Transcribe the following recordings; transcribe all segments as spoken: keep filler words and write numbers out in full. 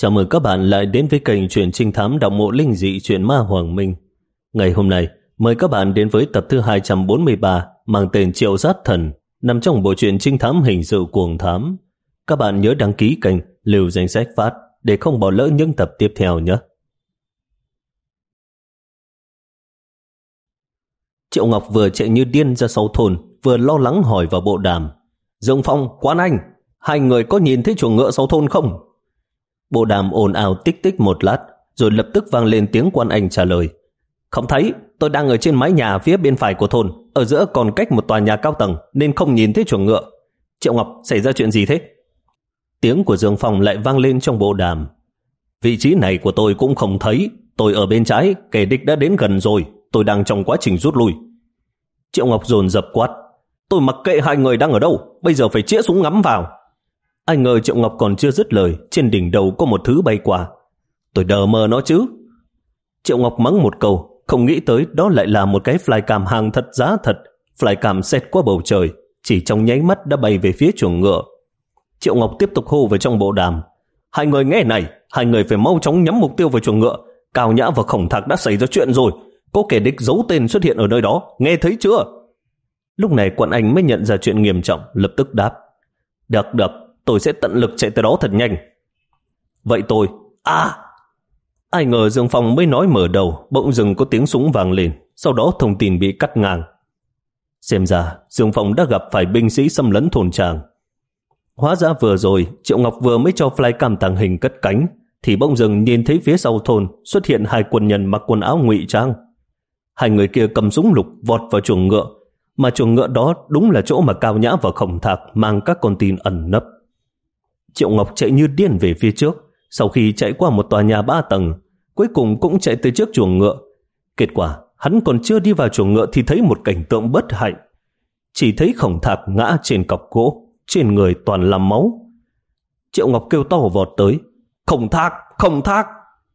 Chào mừng các bạn lại đến với kênh truyện trinh thám Đạo Mộ Linh Dị Truyện Ma Hoàng Minh. Ngày hôm nay, mời các bạn đến với tập thứ hai trăm bốn mươi ba mang tên Triệu Sát Thần, nằm trong bộ truyện trinh thám hình sự Cuồng Thám. Các bạn nhớ đăng ký kênh, lưu danh sách phát để không bỏ lỡ những tập tiếp theo nhé. Triệu Ngọc vừa chạy như điên ra sau thôn, vừa lo lắng hỏi vào bộ đàm: Dương Phong, Quan Anh, hai người có nhìn thấy chuồng ngựa sau thôn không? Bộ đàm ồn ào tích tích một lát, rồi lập tức vang lên tiếng Quan Anh trả lời: Không thấy, tôi đang ở trên mái nhà phía bên phải của thôn, ở giữa còn cách một tòa nhà cao tầng nên không nhìn thấy chuồng ngựa. Triệu Ngọc, xảy ra chuyện gì thế? Tiếng của Dương Phong lại vang lên trong bộ đàm: Vị trí này của tôi cũng không thấy, tôi ở bên trái, kẻ địch đã đến gần rồi, tôi đang trong quá trình rút lui. Triệu Ngọc dồn dập quát: Tôi mặc kệ hai người đang ở đâu, bây giờ phải chĩa súng ngắm vào. Ai ngờ Triệu Ngọc còn chưa dứt lời, trên đỉnh đầu có một thứ bay qua. Tôi đờ mờ nó chứ. Triệu Ngọc mắng một câu, không nghĩ tới đó lại là một cái flycam hàng thật giá thật. Flycam xét qua bầu trời, chỉ trong nháy mắt đã bay về phía chuồng ngựa. Triệu Ngọc tiếp tục hô vào trong bộ đàm: Hai người nghe này, hai người phải mau chóng nhắm mục tiêu vào chuồng ngựa. Cao Nhã và Khổng Thạc đã xảy ra chuyện rồi, có kẻ địch giấu tên xuất hiện ở nơi đó, nghe thấy chưa? Lúc này Quan Anh mới nhận ra chuyện nghiêm trọng, lập tức đáp: Được được, tôi sẽ tận lực chạy tới đó thật nhanh. Vậy tôi... À! Ai ngờ Dương Phong mới nói mở đầu, bỗng dừng có tiếng súng vang lên, sau đó thông tin bị cắt ngang. Xem ra Dương Phong đã gặp phải binh sĩ xâm lấn thôn tràng. Hóa ra vừa rồi Triệu Ngọc vừa mới cho flycam tàng hình cất cánh, thì bỗng dừng nhìn thấy phía sau thôn xuất hiện hai quân nhân mặc quần áo ngụy trang. Hai người kia cầm súng lục vọt vào chuồng ngựa, mà chuồng ngựa đó đúng là chỗ mà Cao Nhã và Khổng Thạc mang các con tin ẩn nấp. Triệu Ngọc chạy như điên về phía trước, sau khi chạy qua một tòa nhà ba tầng, cuối cùng cũng chạy tới trước chuồng ngựa. Kết quả, hắn còn chưa đi vào chuồng ngựa thì thấy một cảnh tượng bất hạnh. Chỉ thấy Khổng Thạc ngã trên cọc gỗ, trên người toàn là máu. Triệu Ngọc kêu to vọt tới: Khổng Thạc, Khổng Thạc!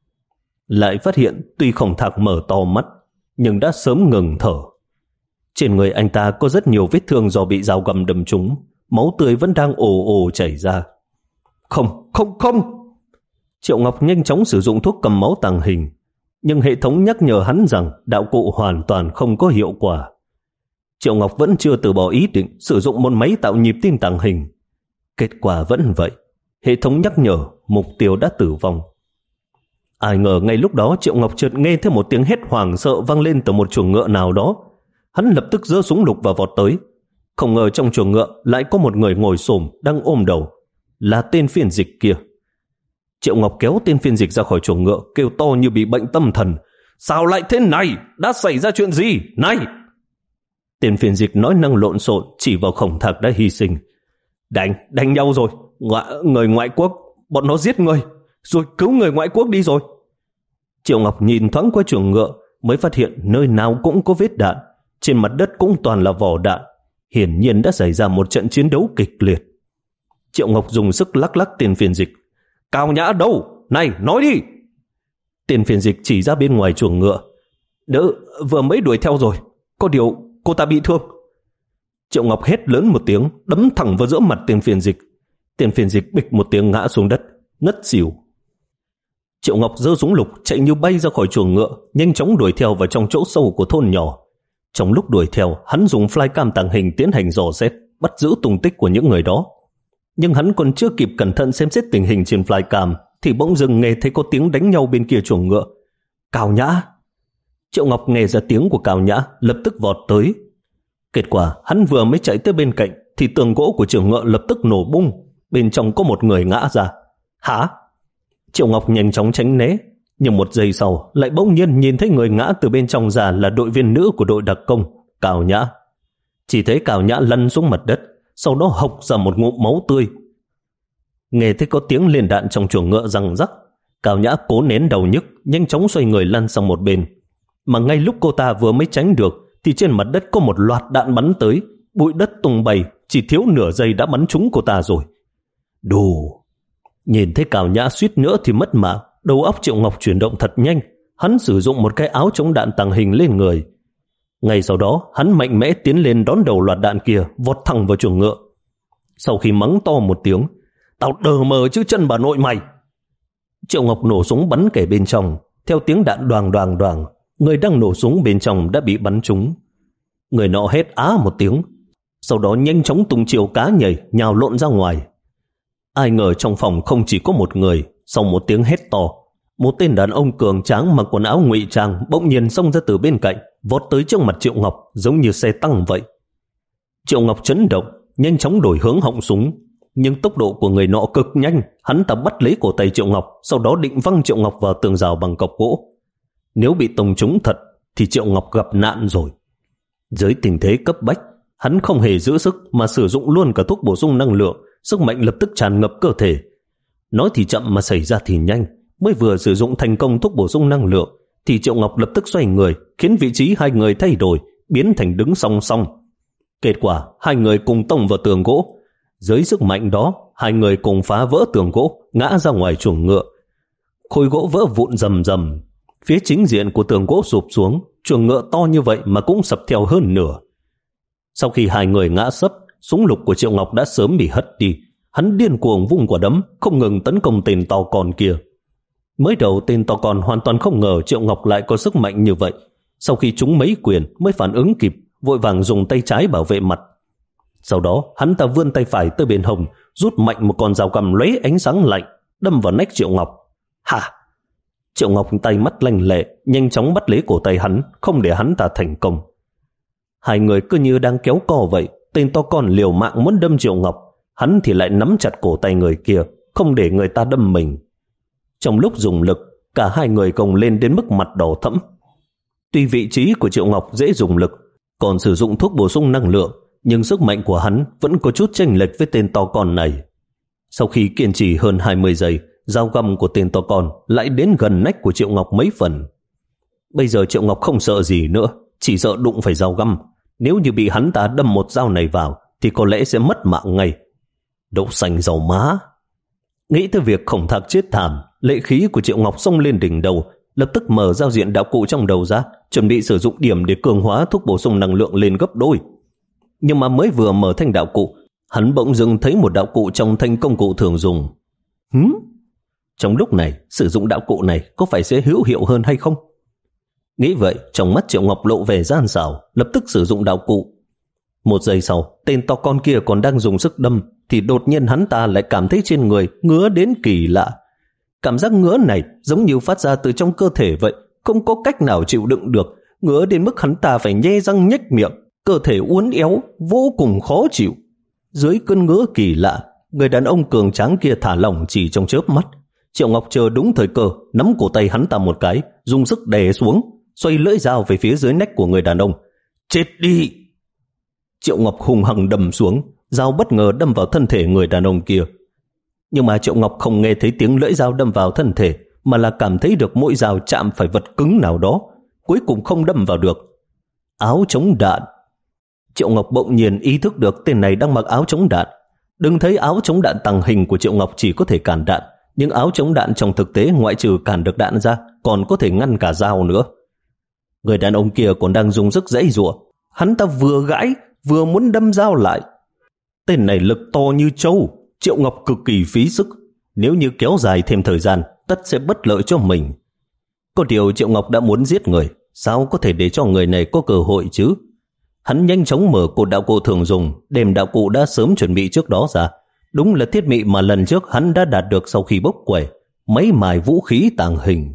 Lại phát hiện tuy Khổng Thạc mở to mắt, nhưng đã sớm ngừng thở. Trên người anh ta có rất nhiều vết thương do bị dao găm đâm trúng, máu tươi vẫn đang ồ ồ chảy ra. Không, không, không! Triệu Ngọc nhanh chóng sử dụng thuốc cầm máu tàng hình, nhưng hệ thống nhắc nhở hắn rằng đạo cụ hoàn toàn không có hiệu quả. Triệu Ngọc vẫn chưa từ bỏ ý định sử dụng một máy tạo nhịp tim tàng hình. Kết quả vẫn vậy, hệ thống nhắc nhở mục tiêu đã tử vong. Ai ngờ ngay lúc đó Triệu Ngọc chợt nghe thấy một tiếng hét hoảng sợ vang lên từ một chuồng ngựa nào đó. Hắn lập tức giơ súng lục và vọt tới. Không ngờ trong chuồng ngựa lại có một người ngồi xổm đang ôm đầu, là tên phiên dịch kia. Triệu Ngọc kéo tên phiên dịch ra khỏi chuồng ngựa, kêu to như bị bệnh tâm thần: Sao lại thế này? Đã xảy ra chuyện gì? Này! Tên phiên dịch nói năng lộn xộn, chỉ vào Khổng Thạc đã hy sinh: Đánh, đánh nhau rồi, Ngoại, người ngoại quốc, bọn nó giết người, rồi cứu người ngoại quốc đi rồi. Triệu Ngọc nhìn thoáng qua chuồng ngựa, mới phát hiện nơi nào cũng có vết đạn, trên mặt đất cũng toàn là vỏ đạn. Hiển nhiên đã xảy ra một trận chiến đấu kịch liệt. Triệu Ngọc dùng sức lắc lắc tên phiên dịch: Cao Nhã đâu? Này, nói đi! Tên phiên dịch chỉ ra bên ngoài chuồng ngựa: Đỡ, vừa mới đuổi theo rồi, có điều cô ta bị thương. Triệu Ngọc hét lớn một tiếng, đấm thẳng vào giữa mặt tên phiên dịch. Tên phiên dịch bịch một tiếng ngã xuống đất, ngất xỉu. Triệu Ngọc giơ súng lục chạy như bay ra khỏi chuồng ngựa, nhanh chóng đuổi theo vào trong chỗ sâu của thôn nhỏ. Trong lúc đuổi theo, hắn dùng flycam tàng hình tiến hành dò xét, bắt giữ tung tích của những người đó. Nhưng hắn còn chưa kịp cẩn thận xem xét tình hình trên flycam thì bỗng dưng nghe thấy có tiếng đánh nhau bên kia chuồng ngựa. Cao Nhã! Triệu Ngọc nghe ra tiếng của Cao Nhã, lập tức vọt tới. Kết quả hắn vừa mới chạy tới bên cạnh thì tường gỗ của chuồng ngựa lập tức nổ bung, bên trong có một người ngã ra. Hả? Triệu Ngọc nhanh chóng tránh né, nhưng một giây sau lại bỗng nhiên nhìn thấy người ngã từ bên trong ra là đội viên nữ của đội đặc công, Cao Nhã. Chỉ thấy Cao Nhã lăn xuống mặt đất, sau đó hộc ra một ngụm máu tươi. Nghe thấy có tiếng lên đạn trong chuồng ngựa răng rắc, Cao Nhã cố nén đầu nhức, nhanh chóng xoay người lăn sang một bên. Mà ngay lúc cô ta vừa mới tránh được thì trên mặt đất có một loạt đạn bắn tới, bụi đất tung bay, chỉ thiếu nửa giây đã bắn trúng cô ta rồi. Đủ! Nhìn thấy Cao Nhã suýt nữa thì mất mạng, đầu óc Triệu Ngọc chuyển động thật nhanh. Hắn sử dụng một cái áo chống đạn tàng hình lên người. Ngay sau đó hắn mạnh mẽ tiến lên đón đầu loạt đạn kia, vọt thẳng vào chuồng ngựa. Sau khi mắng to một tiếng: Tao đờ mờ chứ chân bà nội mày! Triệu Ngọc nổ súng bắn kẻ bên trong. Theo tiếng đạn đoàng đoàng đoàng, người đang nổ súng bên trong đã bị bắn trúng. Người nọ hét á một tiếng, sau đó nhanh chóng tung chiều cá nhảy nhào lộn ra ngoài. Ai ngờ trong phòng không chỉ có một người. Sau một tiếng hét to, một tên đàn ông cường tráng mặc quần áo ngụy trang bỗng nhiên xông ra từ bên cạnh, vọt tới trước mặt Triệu Ngọc giống như xe tăng vậy. Triệu Ngọc chấn động, nhanh chóng đổi hướng họng súng, nhưng tốc độ của người nọ cực nhanh. Hắn ta bắt lấy cổ tay Triệu Ngọc, sau đó định văng Triệu Ngọc vào tường rào bằng cọc gỗ. Nếu bị tông trúng thật thì Triệu Ngọc gặp nạn rồi. Dưới tình thế cấp bách, hắn không hề giữ sức mà sử dụng luôn cả thuốc bổ sung năng lượng. Sức mạnh lập tức tràn ngập cơ thể. Nói thì chậm mà xảy ra thì nhanh. Mới vừa sử dụng thành công thuốc bổ sung năng lượng thì Triệu Ngọc lập tức xoay người, khiến vị trí hai người thay đổi, biến thành đứng song song. Kết quả hai người cùng tông vào tường gỗ. Dưới sức mạnh đó, hai người cùng phá vỡ tường gỗ, ngã ra ngoài chuồng ngựa. Khối gỗ vỡ vụn rầm rầm. Phía chính diện của tường gỗ sụp xuống. Chuồng ngựa to như vậy mà cũng sập theo hơn nửa. Sau khi hai người ngã sấp, súng lục của Triệu Ngọc đã sớm bị hất đi. Hắn điên cuồng vung quả đấm, không ngừng tấn công tên to con kia. Mới đầu tên to con hoàn toàn không ngờ Triệu Ngọc lại có sức mạnh như vậy. Sau khi trúng mấy quyền mới phản ứng kịp, vội vàng dùng tay trái bảo vệ mặt. Sau đó hắn ta vươn tay phải tới bên hông, rút mạnh một con dao găm lóe ánh sáng lạnh, đâm vào nách Triệu Ngọc. Hả? Triệu Ngọc tay mắt lanh lẹ, nhanh chóng bắt lấy cổ tay hắn, không để hắn ta thành công. Hai người cứ như đang kéo co vậy. Tên to con liều mạng muốn đâm Triệu Ngọc, hắn thì lại nắm chặt cổ tay người kia, không để người ta đâm mình. Trong lúc dùng lực, cả hai người gồng lên đến mức mặt đỏ thẫm. Tuy vị trí của Triệu Ngọc dễ dùng lực, còn sử dụng thuốc bổ sung năng lượng, nhưng sức mạnh của hắn vẫn có chút chênh lệch với tên to con này. Sau khi kiên trì hơn hai mươi giây, dao găm của tên to con lại đến gần nách của Triệu Ngọc mấy phần. Bây giờ Triệu Ngọc không sợ gì nữa, chỉ sợ đụng phải dao găm. Nếu như bị hắn ta đâm một dao này vào thì có lẽ sẽ mất mạng ngay. Đậu xanh dầu má. Nghĩ tới việc khổng thạc chết thảm, lệ khí của Triệu Ngọc xông lên đỉnh đầu, lập tức mở giao diện đạo cụ trong đầu ra, chuẩn bị sử dụng điểm để cường hóa thuốc bổ sung năng lượng lên gấp đôi. Nhưng mà mới vừa mở thanh đạo cụ, hắn bỗng dưng thấy một đạo cụ trong thanh công cụ thường dùng. Hứ? Trong lúc này, sử dụng đạo cụ này có phải sẽ hữu hiệu hơn hay không? Nghĩ vậy, trong mắt Triệu Ngọc lộ vẻ gian xảo, lập tức sử dụng đạo cụ. Một giây sau, tên to con kia còn đang dùng sức đâm, thì đột nhiên hắn ta lại cảm thấy trên người ngứa đến kỳ lạ. Cảm giác ngứa này giống như phát ra từ trong cơ thể vậy, không có cách nào chịu đựng được, ngứa đến mức hắn ta phải nhe răng nhếch miệng, cơ thể uốn éo, vô cùng khó chịu. Dưới cơn ngứa kỳ lạ, người đàn ông cường tráng kia thả lỏng chỉ trong chớp mắt. Triệu Ngọc chờ đúng thời cơ, nắm cổ tay hắn ta một cái, dùng sức đè xuống, xoay lưỡi dao về phía dưới nách của người đàn ông. Chết đi! Triệu Ngọc hùng hăng đâm xuống, dao bất ngờ đâm vào thân thể người đàn ông kia. Nhưng mà Triệu Ngọc không nghe thấy tiếng lưỡi dao đâm vào thân thể, mà là cảm thấy được mũi dao chạm phải vật cứng nào đó, cuối cùng không đâm vào được. Áo chống đạn. Triệu Ngọc bỗng nhiên ý thức được tên này đang mặc áo chống đạn. Đừng thấy áo chống đạn tàng hình của Triệu Ngọc chỉ có thể cản đạn, nhưng áo chống đạn trong thực tế ngoại trừ cản được đạn ra, còn có thể ngăn cả dao nữa. Người đàn ông kia còn đang dùng sức giãy giụa, hắn ta vừa gãi vừa muốn đâm dao lại. Tên này lực to như trâu, Triệu Ngọc cực kỳ phí sức, nếu như kéo dài thêm thời gian tất sẽ bất lợi cho mình. Có điều Triệu Ngọc đã muốn giết người, sao có thể để cho người này có cơ hội chứ? Hắn nhanh chóng mở cột đạo cụ thường dùng, đem đạo cụ đã sớm chuẩn bị trước đó ra. Đúng là thiết bị mà lần trước hắn đã đạt được sau khi bốc quẻ, mấy mài vũ khí tàng hình.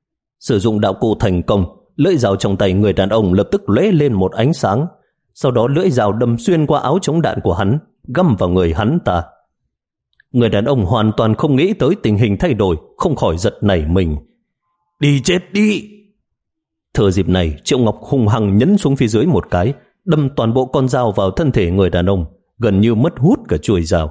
Sử dụng đạo cụ thành công, lưỡi dao trong tay người đàn ông lập tức lóe lên một ánh sáng. Sau đó lưỡi dao đâm xuyên qua áo chống đạn của hắn, găm vào người hắn ta. Người đàn ông hoàn toàn không nghĩ tới tình hình thay đổi, không khỏi giật nảy mình. Đi chết đi! Thừa dịp này, Triệu Ngọc hung hăng nhấn xuống phía dưới một cái, đâm toàn bộ con dao vào thân thể người đàn ông, gần như mất hút cả chuôi dao.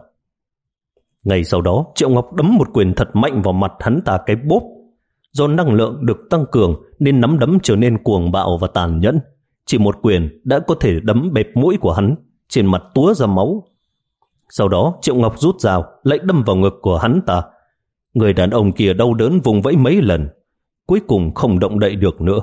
Ngay sau đó, Triệu Ngọc đấm một quyền thật mạnh vào mặt hắn ta cái bốp. Do năng lượng được tăng cường nên nắm đấm trở nên cuồng bạo và tàn nhẫn. Chỉ một quyền đã có thể đấm bẹp mũi của hắn, trên mặt túa ra máu. Sau đó Triệu Ngọc rút dao lại đâm vào ngực của hắn ta. Người đàn ông kia đau đớn vùng vẫy mấy lần, cuối cùng không động đậy được nữa.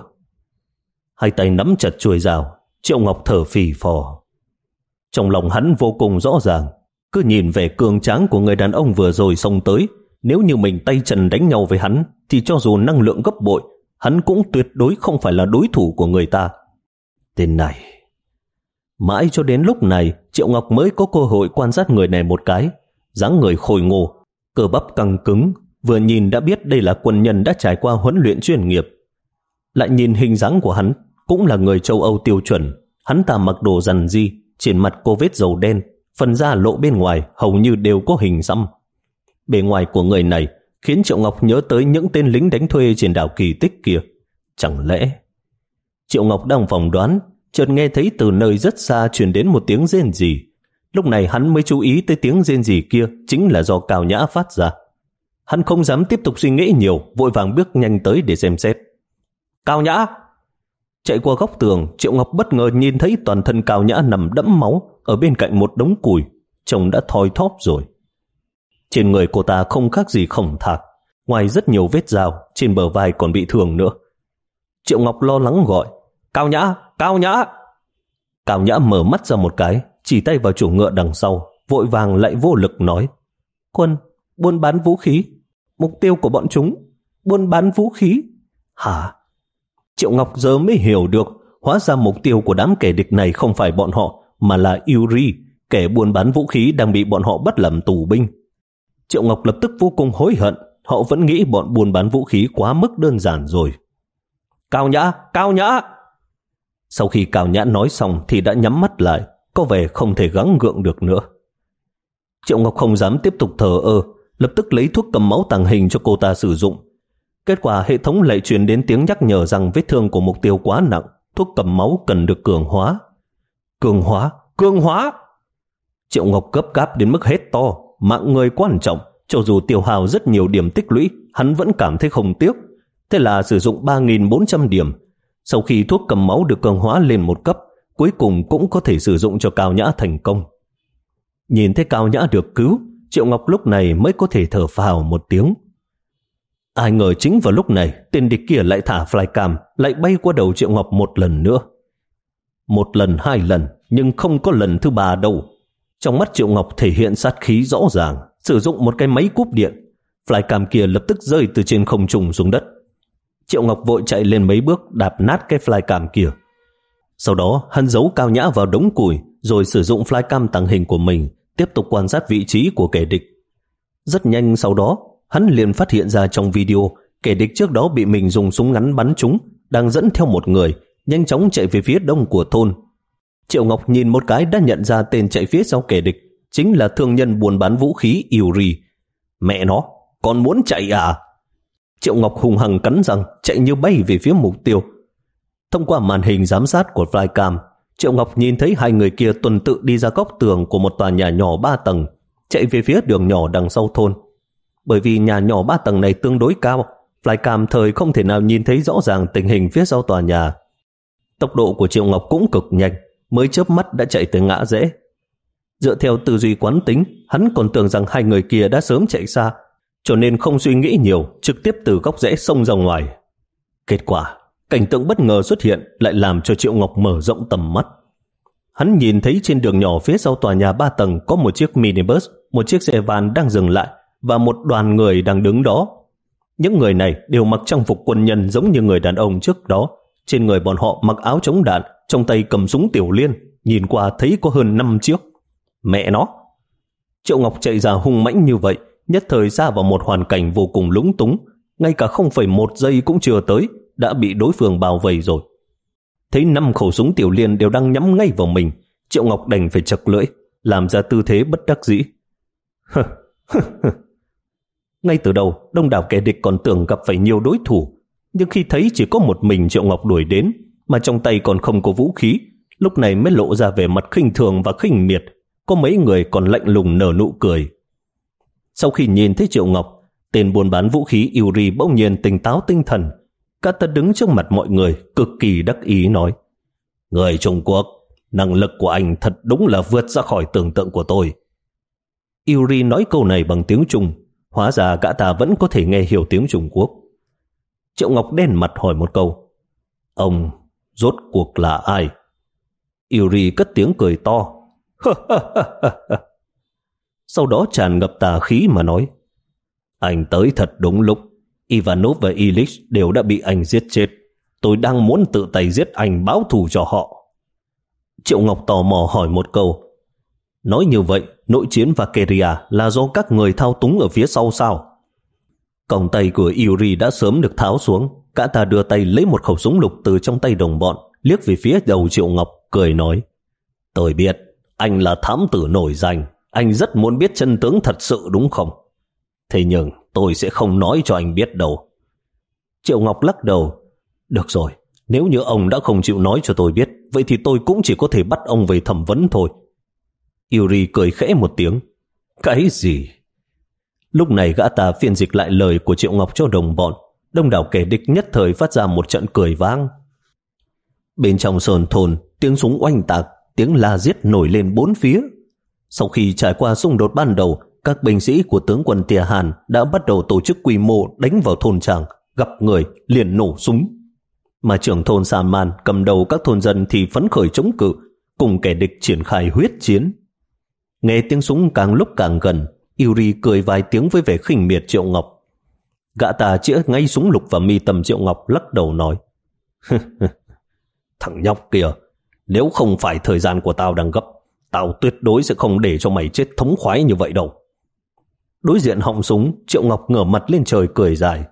Hai tay nắm chặt chuôi dao, Triệu Ngọc thở phì phò. Trong lòng hắn vô cùng rõ ràng, cứ nhìn vẻ cường tráng của người đàn ông vừa rồi xông tới, nếu như mình tay trần đánh nhau với hắn, thì cho dù năng lượng gấp bội, hắn cũng tuyệt đối không phải là đối thủ của người ta. Tên này. Mãi cho đến lúc này, Triệu Ngọc mới có cơ hội quan sát người này một cái. Dáng người khôi ngô, cơ bắp căng cứng, vừa nhìn đã biết đây là quân nhân đã trải qua huấn luyện chuyên nghiệp. Lại nhìn hình dáng của hắn, cũng là người châu Âu tiêu chuẩn. Hắn ta mặc đồ rằn ri, trên mặt có vết dầu đen, phần da lộ bên ngoài hầu như đều có hình xăm. Bề ngoài của người này khiến Triệu Ngọc nhớ tới những tên lính đánh thuê trên đảo Kỳ Tích kia. Chẳng lẽ... Triệu Ngọc đang phỏng đoán, chợt nghe thấy từ nơi rất xa truyền đến một tiếng rên rỉ. Lúc này hắn mới chú ý tới tiếng rên rỉ kia chính là do Cao Nhã phát ra. Hắn không dám tiếp tục suy nghĩ nhiều, vội vàng bước nhanh tới để xem xét. Cao Nhã! Chạy qua góc tường, Triệu Ngọc bất ngờ nhìn thấy toàn thân Cao Nhã nằm đẫm máu ở bên cạnh một đống củi, trông đã thoi thóp rồi. Trên người cô ta không khác gì khổng thạc, ngoài rất nhiều vết dao, trên bờ vai còn bị thương nữa. Triệu Ngọc lo lắng gọi, Cao Nhã! Cao Nhã! Cao Nhã mở mắt ra một cái, chỉ tay vào chủ ngựa đằng sau, vội vàng lại vô lực nói, Quân, buôn bán vũ khí. Mục tiêu của bọn chúng, buôn bán vũ khí. Hả? Triệu Ngọc giờ mới hiểu được, hóa ra mục tiêu của đám kẻ địch này không phải bọn họ, mà là Yuri, kẻ buôn bán vũ khí đang bị bọn họ bắt làm tù binh. Triệu Ngọc lập tức vô cùng hối hận, họ vẫn nghĩ bọn buôn bán vũ khí quá mức đơn giản rồi. Cao Nhã! Cao Nhã! Sau khi Cao Nhã nói xong thì đã nhắm mắt lại, có vẻ không thể gắng gượng được nữa. Triệu Ngọc không dám tiếp tục thờ ơ, lập tức lấy thuốc cầm máu tàng hình cho cô ta sử dụng. Kết quả hệ thống lại truyền đến tiếng nhắc nhở rằng vết thương của mục tiêu quá nặng, thuốc cầm máu cần được cường hóa. Cường hóa! Cường hóa! Triệu Ngọc gấp gáp đến mức hết to, mạng người quan trọng, cho dù tiêu hao rất nhiều điểm tích lũy, hắn vẫn cảm thấy không tiếc. Thế là sử dụng ba nghìn bốn trăm điểm. Sau khi thuốc cầm máu được cường hóa lên một cấp, cuối cùng cũng có thể sử dụng cho Cao Nhã thành công. Nhìn thấy Cao Nhã được cứu, Triệu Ngọc lúc này mới có thể thở phào một tiếng. Ai ngờ chính vào lúc này, tên địch kia lại thả flycam, lại bay qua đầu Triệu Ngọc một lần nữa. Một lần, hai lần, nhưng không có lần thứ ba đâu. Trong mắt Triệu Ngọc thể hiện sát khí rõ ràng, sử dụng một cái máy cúp điện. Flycam kia lập tức rơi từ trên không trung xuống đất. Triệu Ngọc vội chạy lên mấy bước đạp nát cái flycam kia. Sau đó hắn giấu Cao Nhã vào đống củi, rồi sử dụng flycam tàng hình của mình tiếp tục quan sát vị trí của kẻ địch. Rất nhanh sau đó, hắn liền phát hiện ra trong video kẻ địch trước đó bị mình dùng súng ngắn bắn trúng, đang dẫn theo một người, nhanh chóng chạy về phía đông của thôn. Triệu Ngọc nhìn một cái đã nhận ra tên chạy phía sau kẻ địch chính là thương nhân buôn bán vũ khí Yuri. Mẹ nó, còn muốn chạy à? Triệu Ngọc hùng hăng cắn răng, chạy như bay về phía mục tiêu. Thông qua màn hình giám sát của flycam, Triệu Ngọc nhìn thấy hai người kia tuần tự đi ra góc tường của một tòa nhà nhỏ ba tầng, chạy về phía đường nhỏ đằng sau thôn. Bởi vì nhà nhỏ ba tầng này tương đối cao, flycam thời không thể nào nhìn thấy rõ ràng tình hình phía sau tòa nhà. Tốc độ của Triệu Ngọc cũng cực nhanh, mới chớp mắt đã chạy tới ngã rẽ. Dựa theo tư duy quán tính, hắn còn tưởng rằng hai người kia đã sớm chạy xa, cho nên không suy nghĩ nhiều, trực tiếp từ góc rẽ xông ra ngoài. Kết quả, cảnh tượng bất ngờ xuất hiện lại làm cho Triệu Ngọc mở rộng tầm mắt. Hắn nhìn thấy trên đường nhỏ phía sau tòa nhà ba tầng có một chiếc minibus, một chiếc xe van đang dừng lại và một đoàn người đang đứng đó. Những người này đều mặc trang phục quân nhân giống như người đàn ông trước đó. Trên người bọn họ mặc áo chống đạn, trong tay cầm súng tiểu liên, nhìn qua thấy có hơn năm chiếc. Mẹ nó! Triệu Ngọc chạy ra hung mãnh như vậy, nhất thời ra vào một hoàn cảnh vô cùng lúng túng, ngay cả không phẩy một giây cũng chưa tới, đã bị đối phương bao vây rồi. Thấy năm khẩu súng tiểu liên đều đang nhắm ngay vào mình, Triệu Ngọc đành phải chật lưỡi, làm ra tư thế bất đắc dĩ. Ngay từ đầu, đông đảo kẻ địch còn tưởng gặp phải nhiều đối thủ, nhưng khi thấy chỉ có một mình Triệu Ngọc đuổi đến, mà trong tay còn không có vũ khí, lúc này mới lộ ra vẻ mặt khinh thường và khinh miệt, có mấy người còn lạnh lùng nở nụ cười. Sau khi nhìn thấy Triệu Ngọc, tên buôn bán vũ khí Yuri bỗng nhiên tỉnh táo tinh thần. Cả ta đứng trước mặt mọi người, cực kỳ đắc ý nói: Người Trung Quốc, năng lực của anh thật đúng là vượt ra khỏi tưởng tượng của tôi. Yuri nói câu này bằng tiếng Trung, hóa ra gã ta vẫn có thể nghe hiểu tiếng Trung Quốc. Triệu Ngọc đen mặt hỏi một câu: Ông rốt cuộc là ai? Yuri cất tiếng cười to. Sau đó tràn ngập tà khí mà nói: Anh tới thật đúng lúc. Ivanov và Illich đều đã bị anh giết chết. Tôi đang muốn tự tay giết anh báo thù cho họ. Triệu Ngọc tò mò hỏi một câu. Nói như vậy, nội chiến Valkyria là do các người thao túng ở phía sau sao? Còng tay của Yuri đã sớm được tháo xuống. Gã ta đưa tay lấy một khẩu súng lục từ trong tay đồng bọn, liếc về phía đầu Triệu Ngọc, cười nói. Tôi biết, anh là thám tử nổi danh. Anh rất muốn biết chân tướng thật sự đúng không? Thế nhưng tôi sẽ không nói cho anh biết đâu. Triệu Ngọc lắc đầu. Được rồi, nếu như ông đã không chịu nói cho tôi biết, vậy thì tôi cũng chỉ có thể bắt ông về thẩm vấn thôi. Yuri cười khẽ một tiếng. Cái gì? Lúc này gã ta phiên dịch lại lời của Triệu Ngọc cho đồng bọn. Đông đảo kẻ địch nhất thời phát ra một trận cười vang. Bên trong sơn thôn, tiếng súng oanh tạc, tiếng la giết nổi lên bốn phía. Sau khi trải qua xung đột ban đầu, các binh sĩ của tướng quân Tia Hàn đã bắt đầu tổ chức quy mô đánh vào thôn tràng, gặp người liền nổ súng. Mà trưởng thôn San Man cầm đầu các thôn dân thì phấn khởi chống cự, cùng kẻ địch triển khai huyết chiến. Nghe tiếng súng càng lúc càng gần, Yuri cười vài tiếng với vẻ khinh miệt Triệu Ngọc. Gã ta chĩa ngay súng lục vào mi tâm Triệu Ngọc, lắc đầu nói. Thằng nhóc kìa, nếu không phải thời gian của tao đang gấp, tao tuyệt đối sẽ không để cho mày chết thống khoái như vậy đâu. Đối diện họng súng, Triệu Ngọc ngửa mặt lên trời cười dài.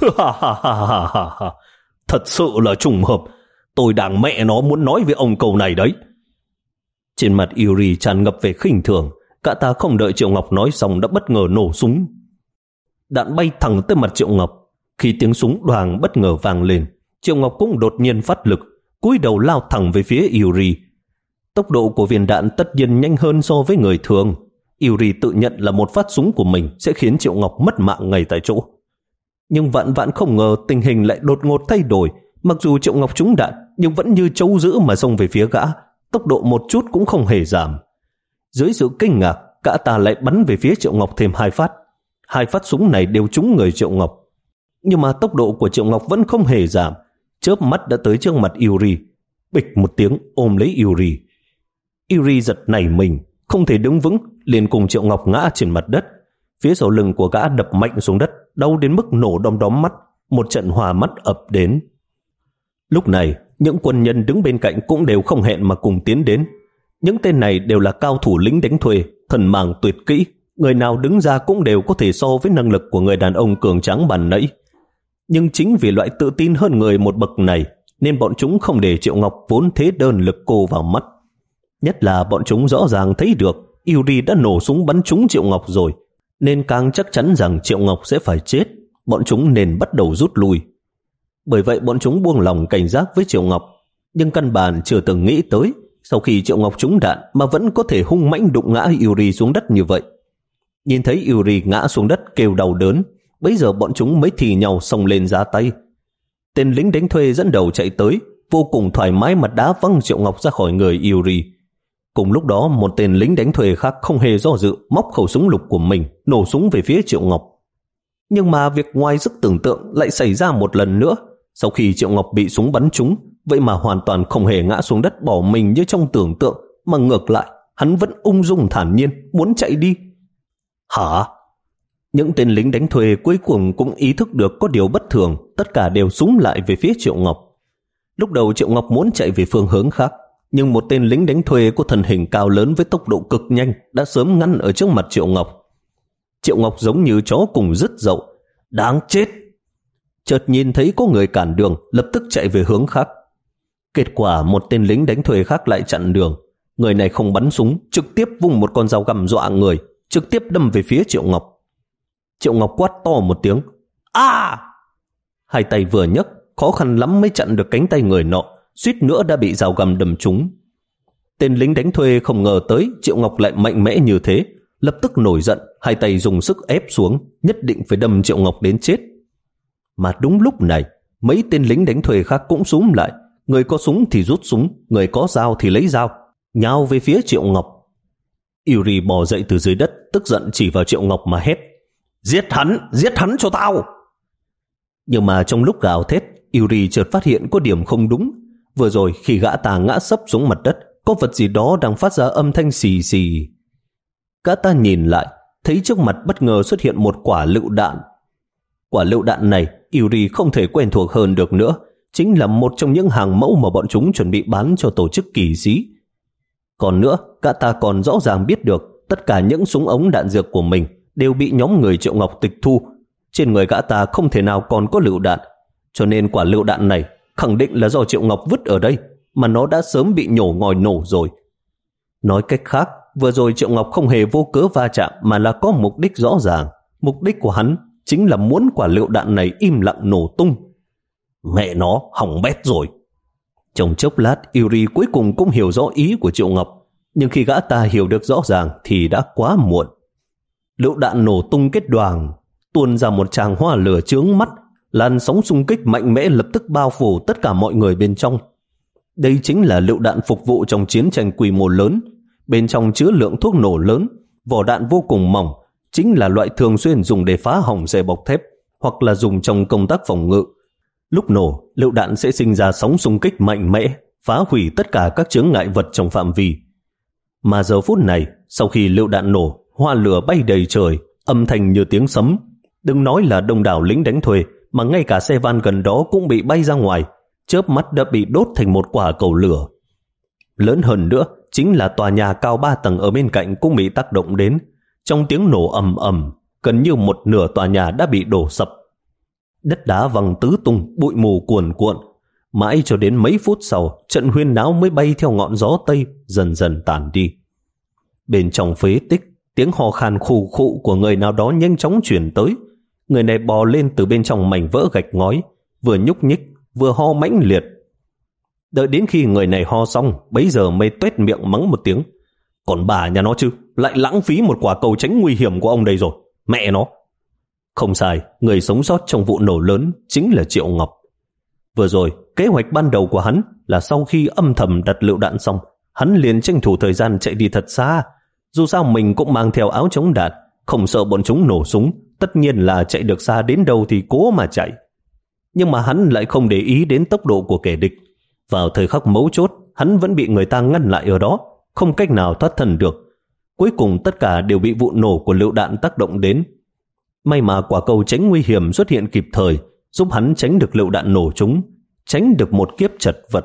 Thật sự là trùng hợp, tôi đang mẹ nó muốn nói với ông câu này đấy. Trên mặt Yuri tràn ngập về khinh thường, cả ta không đợi Triệu Ngọc nói xong đã bất ngờ nổ súng. Đạn bay thẳng tới mặt Triệu Ngọc. Khi tiếng súng đoàng bất ngờ vang lên, Triệu Ngọc cũng đột nhiên phát lực, cúi đầu lao thẳng về phía Yuri. Tốc độ của viên đạn tất nhiên nhanh hơn so với người thường. Yuri tự nhận là một phát súng của mình sẽ khiến Triệu Ngọc mất mạng ngay tại chỗ. Nhưng vạn vạn không ngờ tình hình lại đột ngột thay đổi. Mặc dù Triệu Ngọc trúng đạn, nhưng vẫn như trâu dữ mà xông về phía gã, tốc độ một chút cũng không hề giảm. Dưới sự kinh ngạc, gã ta lại bắn về phía Triệu Ngọc thêm hai phát. Hai phát súng này đều trúng người Triệu Ngọc. Nhưng mà tốc độ của Triệu Ngọc vẫn không hề giảm, chớp mắt đã tới trước mặt Yuri. Bịch một tiếng ôm lấy Yuri. Yuri giật nảy mình, không thể đứng vững, liền cùng Triệu Ngọc ngã trên mặt đất. Phía sau lưng của gã đập mạnh xuống đất, đau đến mức nổ đom đóm mắt. Một trận hòa mắt ập đến. Lúc này, những quân nhân đứng bên cạnh cũng đều không hẹn mà cùng tiến đến. Những tên này đều là cao thủ lính đánh thuê, thần màng tuyệt kỹ. Người nào đứng ra cũng đều có thể so với năng lực của người đàn ông cường tráng bàn nãy. Nhưng chính vì loại tự tin hơn người một bậc này, nên bọn chúng không để Triệu Ngọc vốn thế đơn lực cô vào mắt. Nhất là bọn chúng rõ ràng thấy được Yuri đã nổ súng bắn trúng Triệu Ngọc rồi, nên càng chắc chắn rằng Triệu Ngọc sẽ phải chết. Bọn chúng nên bắt đầu rút lui. Bởi vậy bọn chúng buông lòng cảnh giác với Triệu Ngọc, nhưng căn bản chưa từng nghĩ tới sau khi Triệu Ngọc trúng đạn mà vẫn có thể hung mãnh đụng ngã Yuri xuống đất như vậy. Nhìn thấy Yuri ngã xuống đất kêu đau đớn, bấy giờ bọn chúng mới thì nhau xông lên ra tay. Tên lính đánh thuê dẫn đầu chạy tới, vô cùng thoải mái mà đá văng Triệu Ngọc ra khỏi người Yuri. Cùng lúc đó, một tên lính đánh thuê khác không hề do dự, móc khẩu súng lục của mình, nổ súng về phía Triệu Ngọc. Nhưng mà việc ngoài sức tưởng tượng lại xảy ra một lần nữa. Sau khi Triệu Ngọc bị súng bắn trúng, vậy mà hoàn toàn không hề ngã xuống đất bỏ mình như trong tưởng tượng, mà ngược lại, hắn vẫn ung dung thản nhiên, muốn chạy đi. Hả? Những tên lính đánh thuê cuối cùng cũng ý thức được có điều bất thường, tất cả đều súng lại về phía Triệu Ngọc. Lúc đầu Triệu Ngọc muốn chạy về phương hướng khác, nhưng một tên lính đánh thuê có thân hình cao lớn với tốc độ cực nhanh đã sớm ngăn ở trước mặt Triệu Ngọc. Triệu Ngọc giống như chó cùng rứt dậu. Đáng chết! Chợt nhìn thấy có người cản đường, lập tức chạy về hướng khác. Kết quả một tên lính đánh thuê khác lại chặn đường. Người này không bắn súng, trực tiếp vung một con dao găm dọa người, trực tiếp đâm về phía Triệu Ngọc. Triệu Ngọc quát to một tiếng. À! Hai tay vừa nhấc, khó khăn lắm mới chặn được cánh tay người nọ, suýt nữa đã bị dao găm đâm trúng. Tên lính đánh thuê không ngờ tới Triệu Ngọc lại mạnh mẽ như thế, lập tức nổi giận, hai tay dùng sức ép xuống, nhất định phải đâm Triệu Ngọc đến chết. Mà đúng lúc này, mấy tên lính đánh thuê khác cũng xúm lại, người có súng thì rút súng, người có dao thì lấy dao, nhào về phía Triệu Ngọc. Yuri bò dậy từ dưới đất, tức giận chỉ vào Triệu Ngọc mà hét. Giết hắn, giết hắn cho tao! Nhưng mà trong lúc gào thét, Yuri chợt phát hiện có điểm không đúng. Vừa rồi khi gã ta ngã sấp xuống mặt đất, có vật gì đó đang phát ra âm thanh xì xì. Gã ta nhìn lại, thấy trước mặt bất ngờ xuất hiện một quả lựu đạn. Quả lựu đạn này Yuri không thể quen thuộc hơn được nữa, chính là một trong những hàng mẫu mà bọn chúng chuẩn bị bán cho tổ chức kỳ sĩ. Còn nữa, gã ta còn rõ ràng biết được tất cả những súng ống đạn dược của mình đều bị nhóm người Triệu Ngọc tịch thu. Trên người gã ta không thể nào còn có lựu đạn, cho nên quả lựu đạn này khẳng định là do Triệu Ngọc vứt ở đây, mà nó đã sớm bị nhổ ngòi nổ rồi. Nói cách khác, vừa rồi Triệu Ngọc không hề vô cớ va chạm mà là có mục đích rõ ràng. Mục đích của hắn chính là muốn quả lựu đạn này im lặng nổ tung. Mẹ nó, hỏng bét rồi. Trong chốc lát, Yuri cuối cùng cũng hiểu rõ ý của Triệu Ngọc, nhưng khi gã ta hiểu được rõ ràng thì đã quá muộn. Lựu đạn nổ tung kết đoàng, tuôn ra một tràng hoa lửa chướng mắt, làn sóng xung kích mạnh mẽ lập tức bao phủ tất cả mọi người bên trong. Đây chính là lựu đạn phục vụ trong chiến tranh quy mô lớn, bên trong chứa lượng thuốc nổ lớn, vỏ đạn vô cùng mỏng, chính là loại thường xuyên dùng để phá hỏng xe bọc thép hoặc là dùng trong công tác phòng ngự. Lúc nổ, lựu đạn sẽ sinh ra sóng xung kích mạnh mẽ, phá hủy tất cả các chướng ngại vật trong phạm vi. Mà giờ phút này, sau khi lựu đạn nổ, hoa lửa bay đầy trời, âm thanh như tiếng sấm. Đừng nói là đông đảo lính đánh thuê, mà ngay cả xe van gần đó cũng bị bay ra ngoài, chớp mắt đã bị đốt thành một quả cầu lửa. Lớn hơn nữa, chính là tòa nhà cao ba tầng ở bên cạnh cũng bị tác động đến. Trong tiếng nổ ầm ầm, gần như một nửa tòa nhà đã bị đổ sập. Đất đá văng tứ tung, bụi mù cuồn cuộn. Mãi cho đến mấy phút sau, trận huyên náo mới bay theo ngọn gió Tây, dần dần tàn đi. Bên trong phế tích, tiếng hò khan khù khụ của người nào đó nhanh chóng chuyển tới. Người này bò lên từ bên trong mảnh vỡ gạch ngói, vừa nhúc nhích, vừa ho mãnh liệt. Đợi đến khi người này ho xong, bấy giờ mới tuét miệng mắng một tiếng. Còn bà nhà nó chứ, lại lãng phí một quả cầu tránh nguy hiểm của ông đây rồi. Mẹ nó! Không sai, người sống sót trong vụ nổ lớn chính là Triệu Ngọc. Vừa rồi, kế hoạch ban đầu của hắn là sau khi âm thầm đặt lựu đạn xong, hắn liền tranh thủ thời gian chạy đi thật xa. Dù sao mình cũng mang theo áo chống đạn, không sợ bọn chúng nổ súng, tất nhiên là chạy được xa đến đâu thì cố mà chạy. Nhưng mà hắn lại không để ý đến tốc độ của kẻ địch. Vào thời khắc mấu chốt, hắn vẫn bị người ta ngăn lại ở đó, không cách nào thoát thân được. Cuối cùng tất cả đều bị vụ nổ của lựu đạn tác động đến. May mà quả cầu tránh nguy hiểm xuất hiện kịp thời, giúp hắn tránh được lựu đạn nổ trúng, tránh được một kiếp chật vật.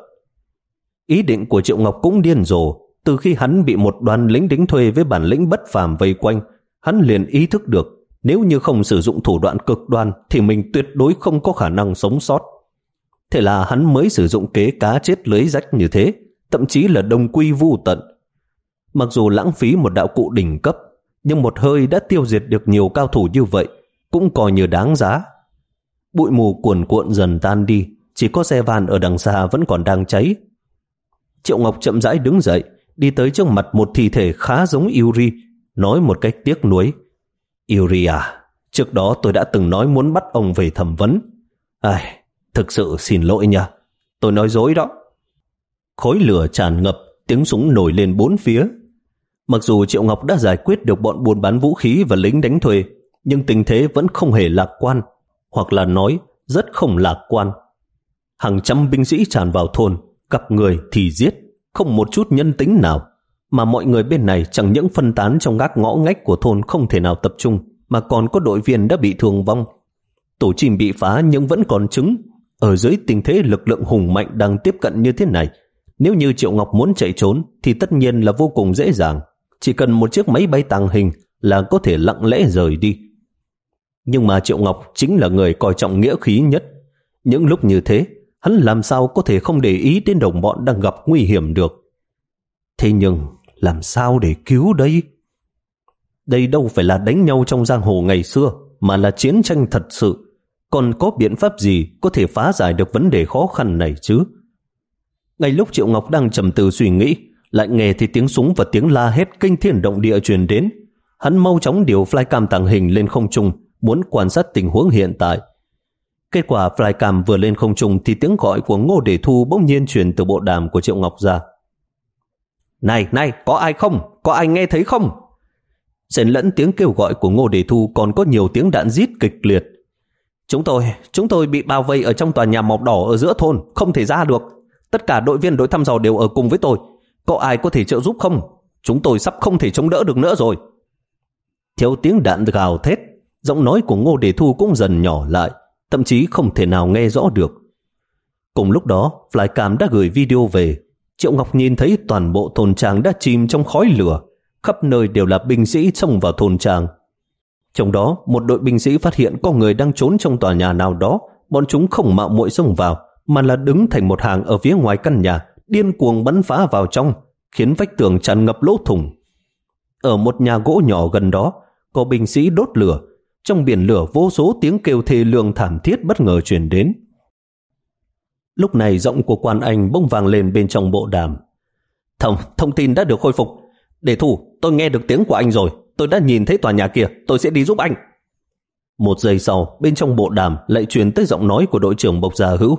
Ý định của Triệu Ngọc cũng điên rồ. Từ khi hắn bị một đoàn lính đánh thuê với bản lĩnh bất phàm vây quanh, hắn liền ý thức được nếu như không sử dụng thủ đoạn cực đoan thì mình tuyệt đối không có khả năng sống sót. Thế là hắn mới sử dụng kế cá chết lưới rách như thế, thậm chí là đồng quy vu tận. Mặc dù lãng phí một đạo cụ đỉnh cấp, nhưng một hơi đã tiêu diệt được nhiều cao thủ như vậy, cũng coi như đáng giá. Bụi mù cuồn cuộn dần tan đi, chỉ có xe van ở đằng xa vẫn còn đang cháy. Triệu Ngọc chậm rãi đứng dậy, đi tới trước mặt một thi thể khá giống Yuri, nói một cách tiếc nuối. Yuri à, trước đó tôi đã từng nói muốn bắt ông về thẩm vấn. Ai, thực sự xin lỗi nha, tôi nói dối đó. Khói lửa tràn ngập, tiếng súng nổi lên bốn phía. Mặc dù Triệu Ngọc đã giải quyết được bọn buôn bán vũ khí và lính đánh thuê, nhưng tình thế vẫn không hề lạc quan, hoặc là nói rất không lạc quan. Hàng trăm binh sĩ tràn vào thôn, gặp người thì giết, không một chút nhân tính nào. Mà mọi người bên này chẳng những phân tán trong các ngõ ngách của thôn không thể nào tập trung, mà còn có đội viên đã bị thương vong. Tổ chim bị phá nhưng vẫn còn trứng. Ở dưới tình thế lực lượng hùng mạnh đang tiếp cận như thế này, nếu như Triệu Ngọc muốn chạy trốn thì tất nhiên là vô cùng dễ dàng. Chỉ cần một chiếc máy bay tàng hình là có thể lặng lẽ rời đi. Nhưng mà Triệu Ngọc chính là người coi trọng nghĩa khí nhất. Những lúc như thế, hắn làm sao có thể không để ý đến đồng bọn đang gặp nguy hiểm được. Thế nhưng làm sao để cứu đây? Đây đâu phải là đánh nhau trong giang hồ ngày xưa, mà là chiến tranh thật sự. Còn có biện pháp gì có thể phá giải được vấn đề khó khăn này chứ? Ngay lúc Triệu Ngọc đang trầm tư suy nghĩ, lại nghe thấy tiếng súng và tiếng la hét kinh thiên động địa truyền đến. Hắn mau chóng điều flycam tàng hình lên không trung, muốn quan sát tình huống hiện tại. Kết quả flycam vừa lên không trung thì tiếng gọi của Ngô Đề Thu bỗng nhiên truyền từ bộ đàm của Triệu Ngọc ra. Này, này, có ai không? Có ai nghe thấy không? Xen lẫn tiếng kêu gọi của Ngô Đề Thu còn có nhiều tiếng đạn rít kịch liệt. Chúng tôi, chúng tôi bị bao vây ở trong tòa nhà màu đỏ ở giữa thôn, không thể ra được. Tất cả đội viên đội thăm dò đều ở cùng với tôi. Có ai có thể trợ giúp không? Chúng tôi sắp không thể chống đỡ được nữa rồi. Theo tiếng đạn gào thét, giọng nói của Ngô Đề Thu cũng dần nhỏ lại, thậm chí không thể nào nghe rõ được. Cùng lúc đó, Flycam đã gửi video về. Triệu Ngọc nhìn thấy toàn bộ thôn trang đã chìm trong khói lửa, khắp nơi đều là binh sĩ xông vào thôn trang. Trong đó, một đội binh sĩ phát hiện có người đang trốn trong tòa nhà nào đó, bọn chúng không mạo muội xông vào, mà là đứng thành một hàng ở phía ngoài căn nhà, điên cuồng bắn phá vào trong, khiến vách tường tràn ngập lỗ thủng. Ở một nhà gỗ nhỏ gần đó, có binh sĩ đốt lửa, trong biển lửa vô số tiếng kêu thê lương thảm thiết bất ngờ truyền đến. Lúc này giọng của Quan Anh bỗng vang lên bên trong bộ đàm. Thông, thông tin đã được khôi phục. Đề Thu, tôi nghe được tiếng của anh rồi. Tôi đã nhìn thấy tòa nhà kia, tôi sẽ đi giúp anh. Một giây sau, bên trong bộ đàm lại truyền tới giọng nói của đội trưởng Bộc Gia Hữu.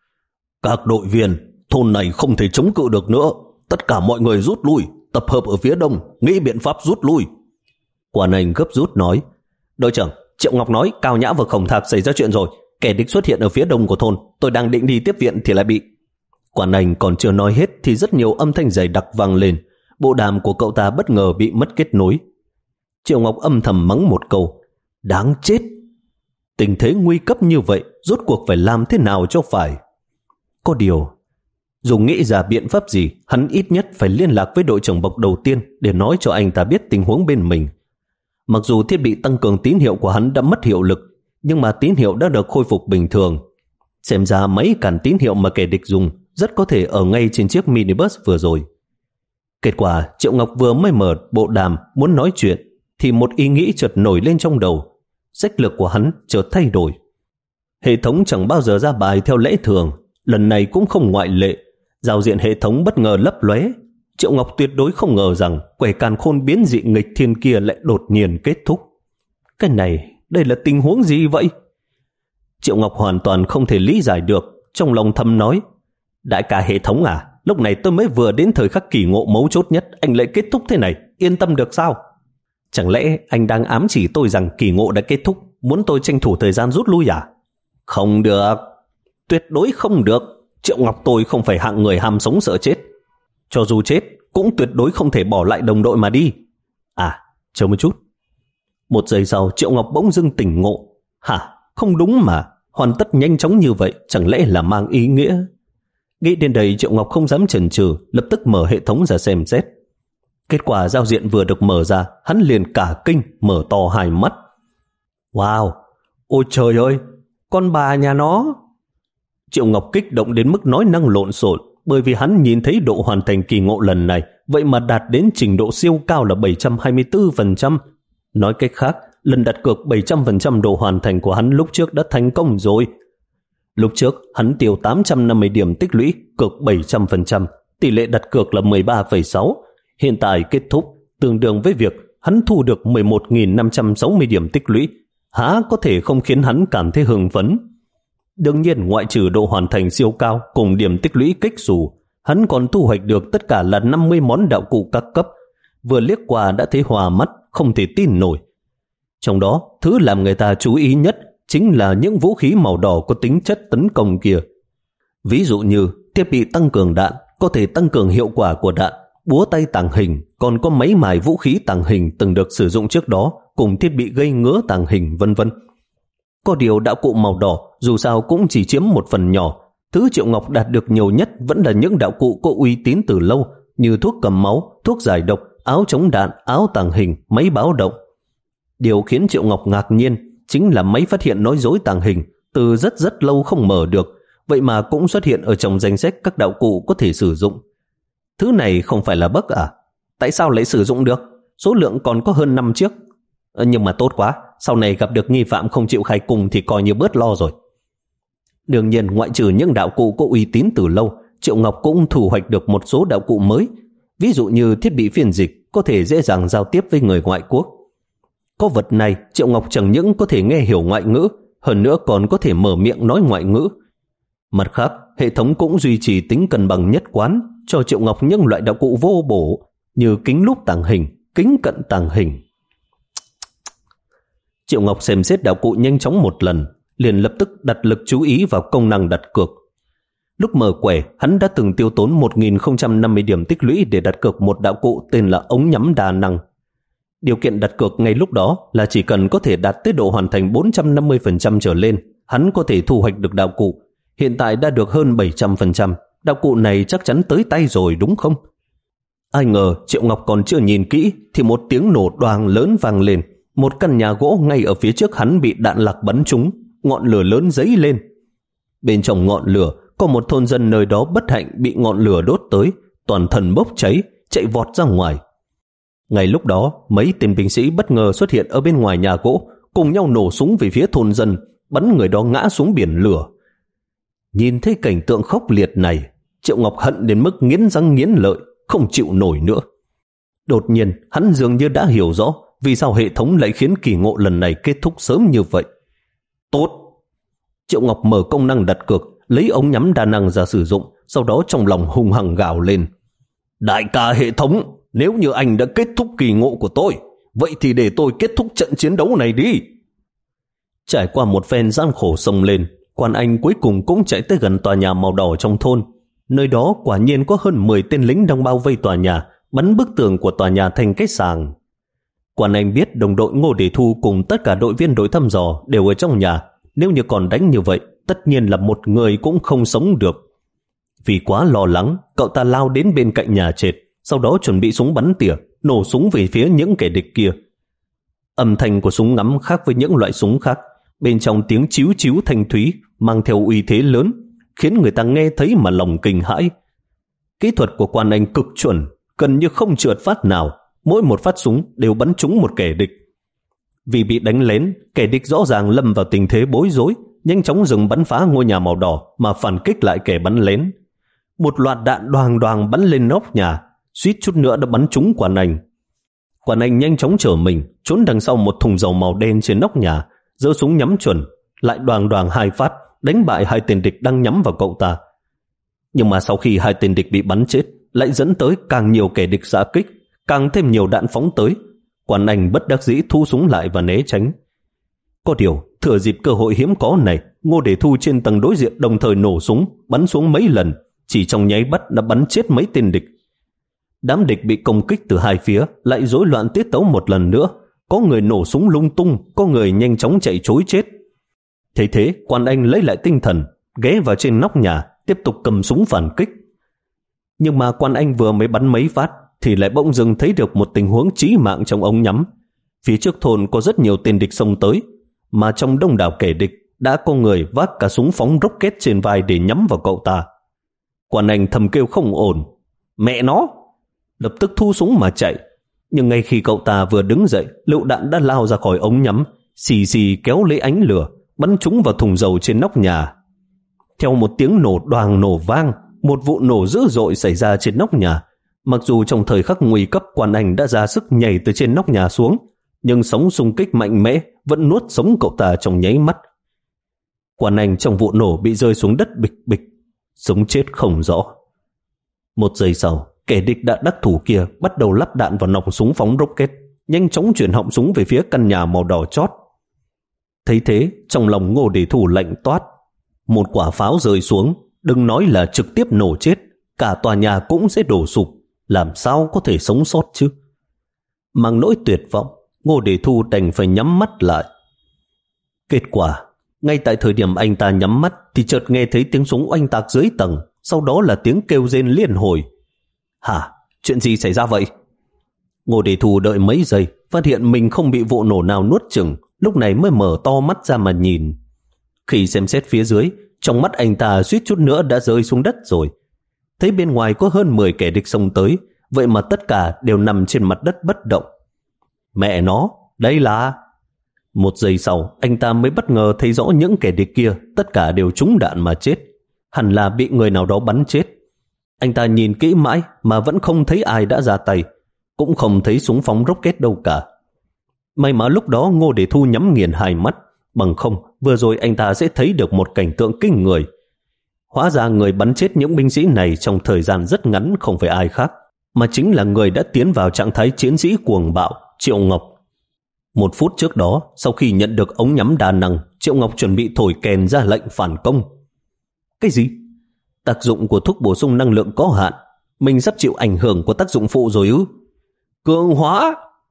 Các đội viên, thôn này không thể chống cự được nữa. Tất cả mọi người rút lui, tập hợp ở phía đông, nghĩ biện pháp rút lui. Quan Anh gấp rút nói. Đội trưởng, Triệu Ngọc nói Cao Nhã và Khổng Thạc xảy ra chuyện rồi. Kẻ địch xuất hiện ở phía đông của thôn. Tôi đang định đi tiếp viện thì lại bị... Quan Anh còn chưa nói hết thì rất nhiều âm thanh dày đặc vang lên. Bộ đàm của cậu ta bất ngờ bị mất kết nối. Triệu Ngọc âm thầm mắng một câu. Đáng chết! Tình thế nguy cấp như vậy, rốt cuộc phải làm thế nào cho phải? Có điều, dù nghĩ ra biện pháp gì, hắn ít nhất phải liên lạc với đội trưởng Bộc đầu tiên để nói cho anh ta biết tình huống bên mình. Mặc dù thiết bị tăng cường tín hiệu của hắn đã mất hiệu lực, nhưng mà tín hiệu đã được khôi phục bình thường. Xem ra máy cản tín hiệu mà kẻ địch dùng rất có thể ở ngay trên chiếc minibus vừa rồi. Kết quả, Triệu Ngọc vừa mới mở bộ đàm muốn nói chuyện, thì một ý nghĩ chợt nổi lên trong đầu. Sách lược của hắn chợt thay đổi. Hệ thống chẳng bao giờ ra bài theo lẽ thường, lần này cũng không ngoại lệ. Giao diện hệ thống bất ngờ lấp lóe. Triệu Ngọc tuyệt đối không ngờ rằng quẻ càn khôn biến dị nghịch thiên kia lại đột nhiên kết thúc. Cái này, đây là tình huống gì vậy? Triệu Ngọc hoàn toàn không thể lý giải được, trong lòng thầm nói. Đại ca hệ thống à, lúc này tôi mới vừa đến thời khắc kỳ ngộ mấu chốt nhất, anh lại kết thúc thế này, yên tâm được sao? Chẳng lẽ anh đang ám chỉ tôi rằng kỳ ngộ đã kết thúc, muốn tôi tranh thủ thời gian rút lui à? Không được, tuyệt đối không được. Triệu Ngọc tôi không phải hạng người ham sống sợ chết. Cho dù chết, cũng tuyệt đối không thể bỏ lại đồng đội mà đi. À, chờ một chút. Một giây sau, Triệu Ngọc bỗng dưng tỉnh ngộ. Hả, không đúng mà, hoàn tất nhanh chóng như vậy, chẳng lẽ là mang ý nghĩa? Nghĩ đến đây, Triệu Ngọc không dám chần chừ, lập tức mở hệ thống ra xem xét. Kết quả giao diện vừa được mở ra, hắn liền cả kinh, mở to hai mắt. Wow, ôi trời ơi, con bà nhà nó! Triệu Ngọc kích động đến mức nói năng lộn xộn, bởi vì hắn nhìn thấy độ hoàn thành kỳ ngộ lần này, vậy mà đạt đến trình độ siêu cao là bảy trăm hai mươi tư phần trăm. Nói cách khác, lần đặt cược bảy trăm phần trăm độ hoàn thành của hắn lúc trước đã thành công rồi. Lúc trước, hắn tiêu tám trăm năm mươi điểm tích lũy, cược bảy trăm phần trăm, tỷ lệ đặt cược là mười ba phẩy sáu. Hiện tại kết thúc, tương đương với việc hắn thu được mười một nghìn năm trăm sáu mươi điểm tích lũy, há có thể không khiến hắn cảm thấy hưng phấn. Đương nhiên, ngoại trừ độ hoàn thành siêu cao cùng điểm tích lũy kích xù, hắn còn thu hoạch được tất cả là năm mươi món đạo cụ các cấp. Vừa liếc qua đã thấy hòa mắt, không thể tin nổi. Trong đó, thứ làm người ta chú ý nhất chính là những vũ khí màu đỏ có tính chất tấn công kia. Ví dụ như thiết bị tăng cường đạn, có thể tăng cường hiệu quả của đạn, búa tay tàng hình, còn có mấy mài vũ khí tàng hình từng được sử dụng trước đó, cùng thiết bị gây ngứa tàng hình vân vân. Có điều đạo cụ màu đỏ dù sao cũng chỉ chiếm một phần nhỏ. Thứ Triệu Ngọc đạt được nhiều nhất vẫn là những đạo cụ có uy tín từ lâu, như thuốc cầm máu, thuốc giải độc, áo chống đạn, áo tàng hình, máy báo động. Điều khiến Triệu Ngọc ngạc nhiên chính là máy phát hiện nói dối tàng hình từ rất rất lâu không mở được, vậy mà cũng xuất hiện ở trong danh sách các đạo cụ có thể sử dụng. Thứ này không phải là bug à? Tại sao lại sử dụng được? Số lượng còn có hơn năm chiếc. À, nhưng mà tốt quá, sau này gặp được nghi phạm không chịu khai cùng thì coi như bớt lo rồi. Đương nhiên, ngoại trừ những đạo cụ có uy tín từ lâu, Triệu Ngọc cũng thu hoạch được một số đạo cụ mới. Ví dụ như thiết bị phiên dịch có thể dễ dàng giao tiếp với người ngoại quốc. Có vật này, Triệu Ngọc chẳng những có thể nghe hiểu ngoại ngữ, hơn nữa còn có thể mở miệng nói ngoại ngữ. Mặt khác, hệ thống cũng duy trì tính cân bằng nhất quán, cho Triệu Ngọc những loại đạo cụ vô bổ như kính lúp tàng hình, kính cận tàng hình. Triệu Ngọc xem xét đạo cụ nhanh chóng một lần, liền lập tức đặt lực chú ý vào công năng đặt cược. Lúc mở quẻ, hắn đã từng tiêu tốn một nghìn không trăm năm mươi điểm tích lũy để đặt cược một đạo cụ tên là ống nhắm đa năng. Điều kiện đặt cược ngay lúc đó là chỉ cần có thể đạt tới độ hoàn thành bốn trăm năm mươi phần trăm trở lên, hắn có thể thu hoạch được đạo cụ. Hiện tại đã được hơn bảy trăm phần trăm, đạo cụ này chắc chắn tới tay rồi đúng không? Ai ngờ Triệu Ngọc còn chưa nhìn kỹ thì một tiếng nổ đoàng lớn vang lên. Một căn nhà gỗ ngay ở phía trước hắn bị đạn lạc bắn trúng, ngọn lửa lớn dấy lên. Bên trong ngọn lửa có một thôn dân nơi đó bất hạnh bị ngọn lửa đốt tới, toàn thân bốc cháy, chạy vọt ra ngoài. Ngay lúc đó, mấy tên binh sĩ bất ngờ xuất hiện ở bên ngoài nhà gỗ, cùng nhau nổ súng về phía thôn dân, bắn người đó ngã xuống biển lửa. Nhìn thấy cảnh tượng khốc liệt này, Triệu Ngọc hận đến mức nghiến răng nghiến lợi, không chịu nổi nữa. Đột nhiên, hắn dường như đã hiểu rõ vì sao hệ thống lại khiến kỳ ngộ lần này kết thúc sớm như vậy. Tốt! Triệu Ngọc mở công năng đặt cược, lấy ống nhắm đa năng ra sử dụng, sau đó trong lòng hung hăng gào lên. Đại ca hệ thống, nếu như anh đã kết thúc kỳ ngộ của tôi, vậy thì để tôi kết thúc trận chiến đấu này đi. Trải qua một phen gian khổ xông lên, Quan Anh cuối cùng cũng chạy tới gần tòa nhà màu đỏ trong thôn. Nơi đó quả nhiên có hơn mười tên lính đang bao vây tòa nhà, bắn bức tường của tòa nhà thành cái sàng. Quan Anh biết đồng đội Ngô Đề Thu cùng tất cả đội viên đội thăm dò đều ở trong nhà. Nếu như còn đánh như vậy, tất nhiên là một người cũng không sống được. Vì quá lo lắng, cậu ta lao đến bên cạnh nhà trệt, sau đó chuẩn bị súng bắn tỉa, nổ súng về phía những kẻ địch kia. Âm thanh của súng ngắm khác với những loại súng khác, bên trong tiếng chíu chíu thanh thúy mang theo uy thế lớn, khiến người ta nghe thấy mà lòng kinh hãi. Kỹ thuật của Quan Anh cực chuẩn, gần như không trượt phát nào, mỗi một phát súng đều bắn trúng một kẻ địch. Vì bị đánh lén, kẻ địch rõ ràng lâm vào tình thế bối rối, nhanh chóng dừng bắn phá ngôi nhà màu đỏ mà phản kích lại kẻ bắn lén. Một loạt đạn đoàng đoàng bắn lên nóc nhà, suýt chút nữa đã bắn trúng Quan Anh. Quan Anh nhanh chóng trở mình, trốn đằng sau một thùng dầu màu đen trên nóc nhà, giơ súng nhắm chuẩn, lại đoàng đoàng hai phát, đánh bại hai tên địch đang nhắm vào cậu ta. Nhưng mà sau khi hai tên địch bị bắn chết, lại dẫn tới càng nhiều kẻ địch xạ kích, càng thêm nhiều đạn phóng tới. Quan Anh bất đắc dĩ thu súng lại và né tránh. Có điều, thừa dịp cơ hội hiếm có này, Ngô Đề Thu trên tầng đối diện đồng thời nổ súng, bắn xuống mấy lần, chỉ trong nháy mắt đã bắn chết mấy tên địch. Đám địch bị công kích từ hai phía, lại rối loạn tiết tấu một lần nữa. Có người nổ súng lung tung, có người nhanh chóng chạy trối chết. Thế thế, Quan Anh lấy lại tinh thần, ghé vào trên nóc nhà, tiếp tục cầm súng phản kích. Nhưng mà Quan Anh vừa mới bắn mấy phát, thì lại bỗng dưng thấy được một tình huống chí mạng trong ống nhắm. Phía trước thôn có rất nhiều tên địch xông tới, mà trong đông đảo kẻ địch đã có người vác cả súng phóng rocket trên vai để nhắm vào cậu ta. Quan Anh thầm kêu không ổn, mẹ nó, lập tức thu súng mà chạy. Nhưng ngay khi cậu ta vừa đứng dậy, lựu đạn đã lao ra khỏi ống nhắm, xì xì kéo lấy ánh lửa, bắn trúng vào thùng dầu trên nóc nhà. Theo một tiếng nổ đoàng nổ vang, một vụ nổ dữ dội xảy ra trên nóc nhà. Mặc dù trong thời khắc nguy cấp, Quan Anh đã ra sức nhảy từ trên nóc nhà xuống, nhưng sóng xung kích mạnh mẽ vẫn nuốt sống cậu ta trong nháy mắt. Quan Anh trong vụ nổ bị rơi xuống đất bịch bịch, sống chết không rõ. Một giây sau, kẻ địch đã đắc thủ kia bắt đầu lắp đạn vào nòng súng phóng rocket, nhanh chóng chuyển họng súng về phía căn nhà màu đỏ chót. Thấy thế, trong lòng Ngô Đề Thu lạnh toát. Một quả pháo rơi xuống, đừng nói là trực tiếp nổ chết, cả tòa nhà cũng sẽ đổ sụp, làm sao có thể sống sót chứ? Mang nỗi tuyệt vọng, Ngô Đề Thu đành phải nhắm mắt lại. Kết quả, ngay tại thời điểm anh ta nhắm mắt thì chợt nghe thấy tiếng súng oanh tạc dưới tầng, sau đó là tiếng kêu rên liên hồi. Hả? Chuyện gì xảy ra vậy? Ngô Đề Thu đợi mấy giây, phát hiện mình không bị vụ nổ nào nuốt chửng, lúc này mới mở to mắt ra mà nhìn. Khi xem xét phía dưới, trong mắt anh ta suýt chút nữa đã rơi xuống đất rồi. Thấy bên ngoài có hơn mười kẻ địch xông tới, vậy mà tất cả đều nằm trên mặt đất bất động. Mẹ nó, đây là... Một giây sau, anh ta mới bất ngờ thấy rõ những kẻ địch kia tất cả đều trúng đạn mà chết. Hẳn là bị người nào đó bắn chết. Anh ta nhìn kỹ mãi mà vẫn không thấy ai đã ra tay, cũng không thấy súng phóng rocket đâu cả. May mà lúc đó Ngô Đề Thu nhắm nghiền hai mắt, bằng không vừa rồi anh ta sẽ thấy được một cảnh tượng kinh người. Hóa ra người bắn chết những binh sĩ này trong thời gian rất ngắn không phải ai khác, mà chính là người đã tiến vào trạng thái chiến sĩ cuồng bạo, Triệu Ngọc. Một phút trước đó, sau khi nhận được ống nhắm đa năng, Triệu Ngọc chuẩn bị thổi kèn ra lệnh phản công. Cái gì? Tác dụng của thuốc bổ sung năng lượng có hạn, mình sắp chịu ảnh hưởng của tác dụng phụ rồi ư? Cường hóa!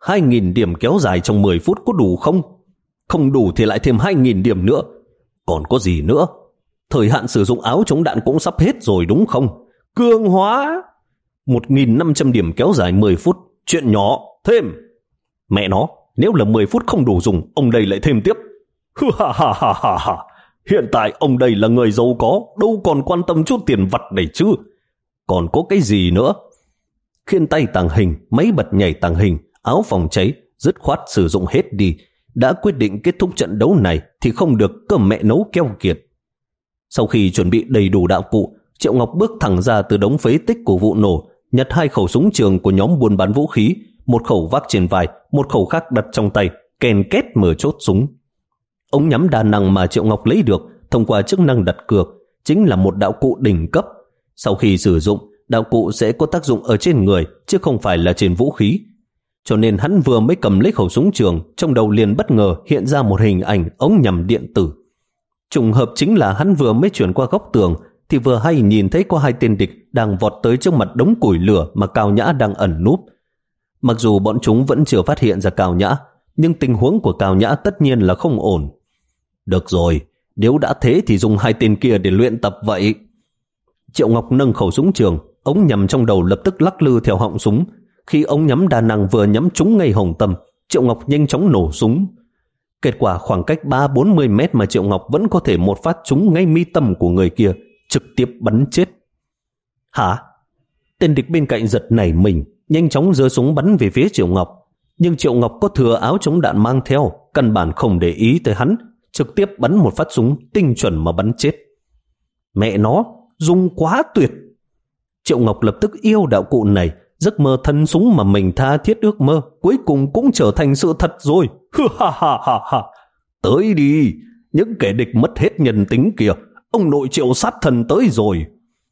hai nghìn điểm kéo dài trong mười phút có đủ không? Không đủ thì lại thêm hai nghìn điểm nữa. Còn có gì nữa? Thời hạn sử dụng áo chống đạn cũng sắp hết rồi đúng không? Cường hóa! một nghìn năm trăm điểm kéo dài mười phút. Chuyện nhỏ, thêm. Mẹ nó, nếu là mười phút không đủ dùng, ông đây lại thêm tiếp. Ha ha ha ha ha. Hiện tại ông đây là người giàu có, đâu còn quan tâm chút tiền vặt này chứ. Còn có cái gì nữa? Khiên tay tàng hình, máy bật nhảy tàng hình, áo phòng cháy, dứt khoát sử dụng hết đi. Đã quyết định kết thúc trận đấu này thì không được cơm mẹ nấu keo kiệt. Sau khi chuẩn bị đầy đủ đạo cụ, Triệu Ngọc bước thẳng ra từ đống phế tích của vụ nổ, nhặt hai khẩu súng trường của nhóm buôn bán vũ khí, một khẩu vác trên vai, một khẩu khác đặt trong tay, kèn két mở chốt súng. Ống nhắm đa năng mà Triệu Ngọc lấy được thông qua chức năng đặt cược chính là một đạo cụ đỉnh cấp. Sau khi sử dụng, đạo cụ sẽ có tác dụng ở trên người chứ không phải là trên vũ khí. Cho nên hắn vừa mới cầm lấy khẩu súng trường, trong đầu liền bất ngờ hiện ra một hình ảnh ống nhắm điện tử. Trùng hợp chính là hắn vừa mới chuyển qua góc tường thì vừa hay nhìn thấy có hai tên địch đang vọt tới trước mặt đống củi lửa mà Cao Nhã đang ẩn núp. Mặc dù bọn chúng vẫn chưa phát hiện ra Cao Nhã, nhưng tình huống của Cao Nhã tất nhiên là không ổn. Được rồi, nếu đã thế thì dùng hai tên kia để luyện tập vậy. Triệu Ngọc nâng khẩu súng trường, ống nhắm trong đầu lập tức lắc lư theo họng súng. Khi ống nhắm đa năng vừa nhắm trúng ngay hồng tâm, Triệu Ngọc nhanh chóng nổ súng. Kết quả khoảng cách ba bốn mươi mét mà Triệu Ngọc vẫn có thể một phát trúng ngay mi tâm của người kia, trực tiếp bắn chết. Hả? Tên địch bên cạnh giật nảy mình, nhanh chóng giơ súng bắn về phía Triệu Ngọc. Nhưng Triệu Ngọc có thừa áo chống đạn mang theo, căn bản không để ý tới hắn, trực tiếp bắn một phát súng tinh chuẩn mà bắn chết. Mẹ nó, dùng quá tuyệt! Triệu Ngọc lập tức yêu đạo cụ này, giấc mơ thân súng mà mình tha thiết ước mơ cuối cùng cũng trở thành sự thật rồi. Ha ha ha ha. Tới đi, những kẻ địch mất hết nhân tính kìa, ông nội Triệu sát thần tới rồi.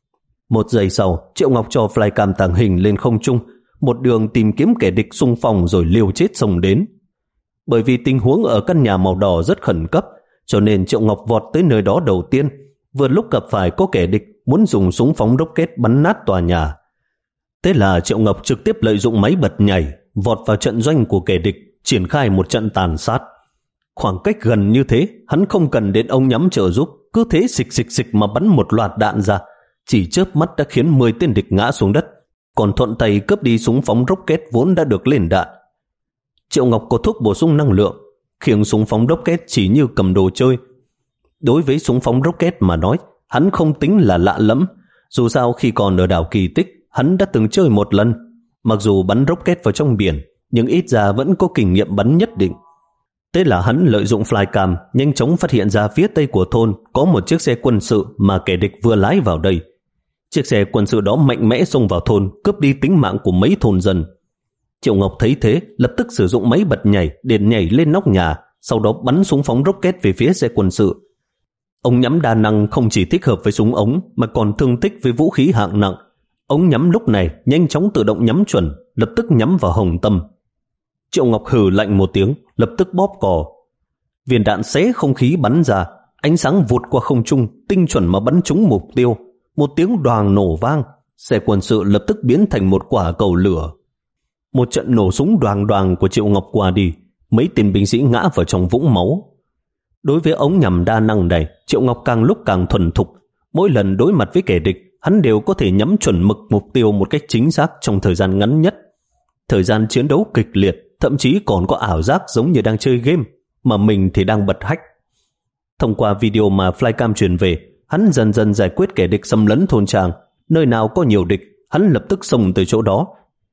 Một giây sau, Triệu Ngọc cho flycam tàng hình lên không trung, một đường tìm kiếm kẻ địch xung phong rồi liều chết xông đến. Bởi vì tình huống ở căn nhà màu đỏ rất khẩn cấp, cho nên Triệu Ngọc vọt tới nơi đó đầu tiên, vừa lúc gặp phải có kẻ địch muốn dùng súng phóng rocket bắn nát tòa nhà. Thế là Triệu Ngọc trực tiếp lợi dụng máy bật nhảy, vọt vào trận doanh của kẻ địch, triển khai một trận tàn sát. Khoảng cách gần như thế, hắn không cần đến ống nhắm trợ giúp, cứ thế xịch xịch xịch mà bắn một loạt đạn ra, chỉ chớp mắt đã khiến mười tên địch ngã xuống đất, còn thuận tay cướp đi súng phóng rocket vốn đã được lên đạn. Triệu Ngọc có thuốc bổ sung năng lượng, khiêng súng phóng rocket chỉ như cầm đồ chơi. Đối với súng phóng rocket mà nói, hắn không tính là lạ lẫm, dù sao khi còn ở đảo Kỳ Tích, hắn đã từng chơi một lần. Mặc dù bắn rocket vào trong biển, nhưng ít ra vẫn có kinh nghiệm bắn nhất định. Thế là hắn lợi dụng flycam nhanh chóng phát hiện ra phía tây của thôn có một chiếc xe quân sự mà kẻ địch vừa lái vào đây. Chiếc xe quân sự đó mạnh mẽ xông vào thôn, cướp đi tính mạng của mấy thôn dân. Triệu Ngọc thấy thế, lập tức sử dụng máy bật nhảy để nhảy lên nóc nhà, sau đó bắn súng phóng rocket về phía xe quân sự. Ống nhắm đa năng không chỉ thích hợp với súng ống mà còn tương thích với vũ khí hạng nặng. Ống nhắm lúc này nhanh chóng tự động nhắm chuẩn, lập tức nhắm vào hồng tâm. Triệu Ngọc hừ lạnh một tiếng, lập tức bóp cò. Viên đạn xé không khí bắn ra, ánh sáng vụt qua không trung, tinh chuẩn mà bắn trúng mục tiêu. Một tiếng đoàng nổ vang, xe quân sự lập tức biến thành một quả cầu lửa. Một trận nổ súng đoàng đoàng của Triệu Ngọc qua đi, mấy tên binh sĩ ngã vào trong vũng máu. Đối với ống nhắm đa năng này, Triệu Ngọc càng lúc càng thuần thục. Mỗi lần đối mặt với kẻ địch, hắn đều có thể nhắm chuẩn mực mục tiêu một cách chính xác trong thời gian ngắn nhất. Thời gian chiến đấu kịch liệt, thậm chí còn có ảo giác giống như đang chơi game, mà mình thì đang bật hack. Thông qua video mà flycam truyền về, hắn dần dần giải quyết kẻ địch xâm lấn thôn trang. Nơi nào có nhiều địch, hắn lập tức xông tới chỗ đó.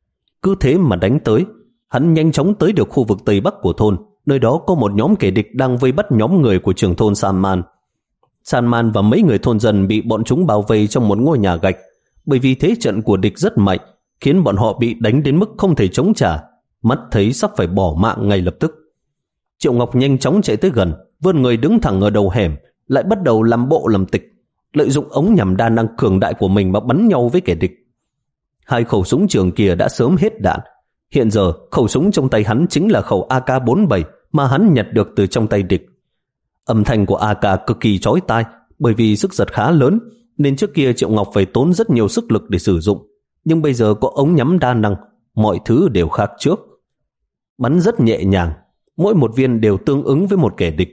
Cứ thế mà đánh tới, hắn nhanh chóng tới được khu vực tây bắc của thôn. Nơi đó có một nhóm kẻ địch đang vây bắt nhóm người của trưởng thôn Salman. Salman và mấy người thôn dân bị bọn chúng bao vây trong một ngôi nhà gạch. Bởi vì thế trận của địch rất mạnh, khiến bọn họ bị đánh đến mức không thể chống trả, mắt thấy sắp phải bỏ mạng ngay lập tức. Triệu Ngọc nhanh chóng chạy tới gần, vươn người đứng thẳng ở đầu hẻm, lại bắt đầu làm bộ làm tịch, lợi dụng ống nhắm đa năng cường đại của mình mà bắn nhau với kẻ địch. Hai khẩu súng trường kia đã sớm hết đạn. Hiện giờ khẩu súng trong tay hắn chính là khẩu A K bốn mươi bảy mà hắn nhặt được từ trong tay địch. Âm thanh của A K cực kỳ chói tai, bởi vì sức giật khá lớn nên trước kia Triệu Ngọc phải tốn rất nhiều sức lực để sử dụng, nhưng bây giờ có ống nhắm đa năng, mọi thứ đều khác trước. bắn rất nhẹ nhàng, mỗi một viên đều tương ứng với một kẻ địch.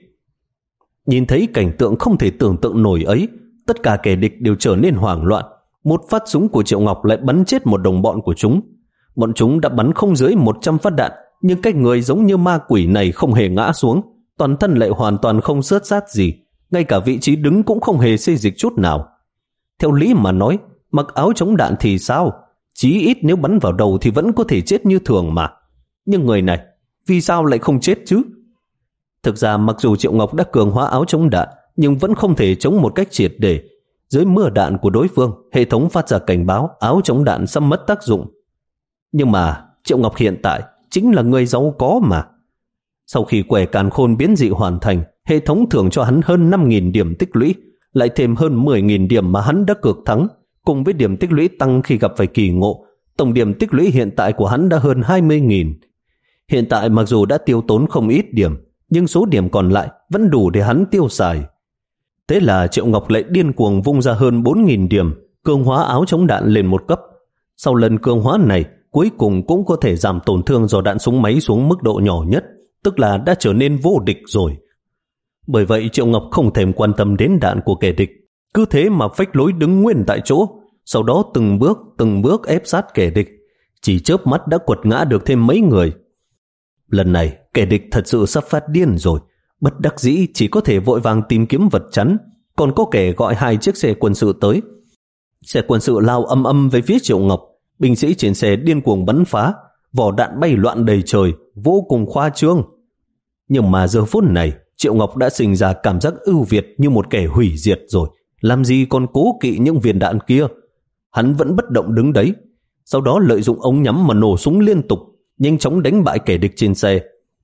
Nhìn thấy cảnh tượng không thể tưởng tượng nổi ấy, tất cả kẻ địch đều trở nên hoảng loạn. Một phát súng của Triệu Ngọc lại bắn chết một đồng bọn của chúng. Bọn chúng đã bắn không dưới một trăm phát đạn, nhưng cái người giống như ma quỷ này không hề ngã xuống, toàn thân lại hoàn toàn không xước sát gì, ngay cả vị trí đứng cũng không hề xê dịch chút nào. Theo lý mà nói, mặc áo chống đạn thì sao? Chí ít nếu bắn vào đầu thì vẫn có thể chết như thường mà. Nhưng người này, vì sao lại không chết chứ? Thực ra mặc dù Triệu Ngọc đã cường hóa áo chống đạn, nhưng vẫn không thể chống một cách triệt để. Dưới mưa đạn của đối phương, hệ thống phát ra cảnh báo áo chống đạn sắp mất tác dụng. Nhưng mà Triệu Ngọc hiện tại chính là người giàu có mà. Sau khi quẻ càn khôn biến dị hoàn thành, hệ thống thưởng cho hắn hơn năm nghìn điểm tích lũy, lại thêm hơn mười nghìn điểm mà hắn đã cược thắng, cùng với điểm tích lũy tăng khi gặp phải kỳ ngộ. Tổng điểm tích lũy hiện tại của hắn đã hơn hai mươi nghìn. Hiện tại mặc dù đã tiêu tốn không ít điểm, nhưng số điểm còn lại vẫn đủ để hắn tiêu xài. Thế là Triệu Ngọc lại điên cuồng vung ra hơn bốn nghìn điểm, cường hóa áo chống đạn lên một cấp. Sau lần cường hóa này, cuối cùng cũng có thể giảm tổn thương do đạn súng máy xuống mức độ nhỏ nhất, tức là đã trở nên vô địch rồi. Bởi vậy Triệu Ngọc không thèm quan tâm đến đạn của kẻ địch, cứ thế mà phách lối đứng nguyên tại chỗ, sau đó từng bước từng bước ép sát kẻ địch, chỉ chớp mắt đã quật ngã được thêm mấy người. Lần này kẻ địch thật sự sắp phát điên rồi, bất đắc dĩ chỉ có thể vội vàng tìm kiếm vật chắn, còn có kẻ gọi hai chiếc xe quân sự tới. Xe quân sự lao âm âm về phía Triệu Ngọc, binh sĩ trên xe điên cuồng bắn phá, vỏ đạn bay loạn đầy trời, vô cùng khoa trương. Nhưng mà giờ phút này, Triệu Ngọc đã sinh ra cảm giác ưu việt như một kẻ hủy diệt rồi, làm gì còn cố kỵ những viên đạn kia. Hắn vẫn bất động đứng đấy, sau đó lợi dụng ống nhắm mà nổ súng liên tục, nhanh chóng đánh bại kẻ địch trên xe.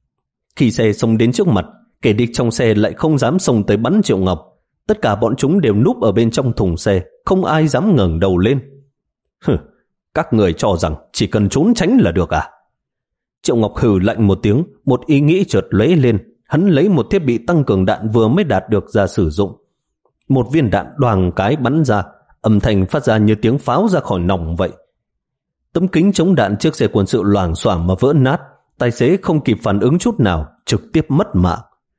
Khi xe xông đến trước mặt, kẻ địch trong xe lại không dám xông tới bắn Triệu Ngọc. Tất cả bọn chúng đều núp ở bên trong thùng xe, không ai dám ngẩng đầu lên. Hừ, các người cho rằng chỉ cần trốn tránh là được à? Triệu Ngọc hừ lạnh một tiếng, một ý nghĩ chợt lóe lên. Hắn lấy một thiết bị tăng cường đạn vừa mới đạt được ra sử dụng. Một viên đạn đoàng cái bắn ra, âm thanh phát ra như tiếng pháo ra khỏi nòng vậy. Tấm kính chống đạn chiếc xe quân sự loảng xoảng mà vỡ nát, tài xế không kịp phản ứng chút nào, trực tiếp mất mạng.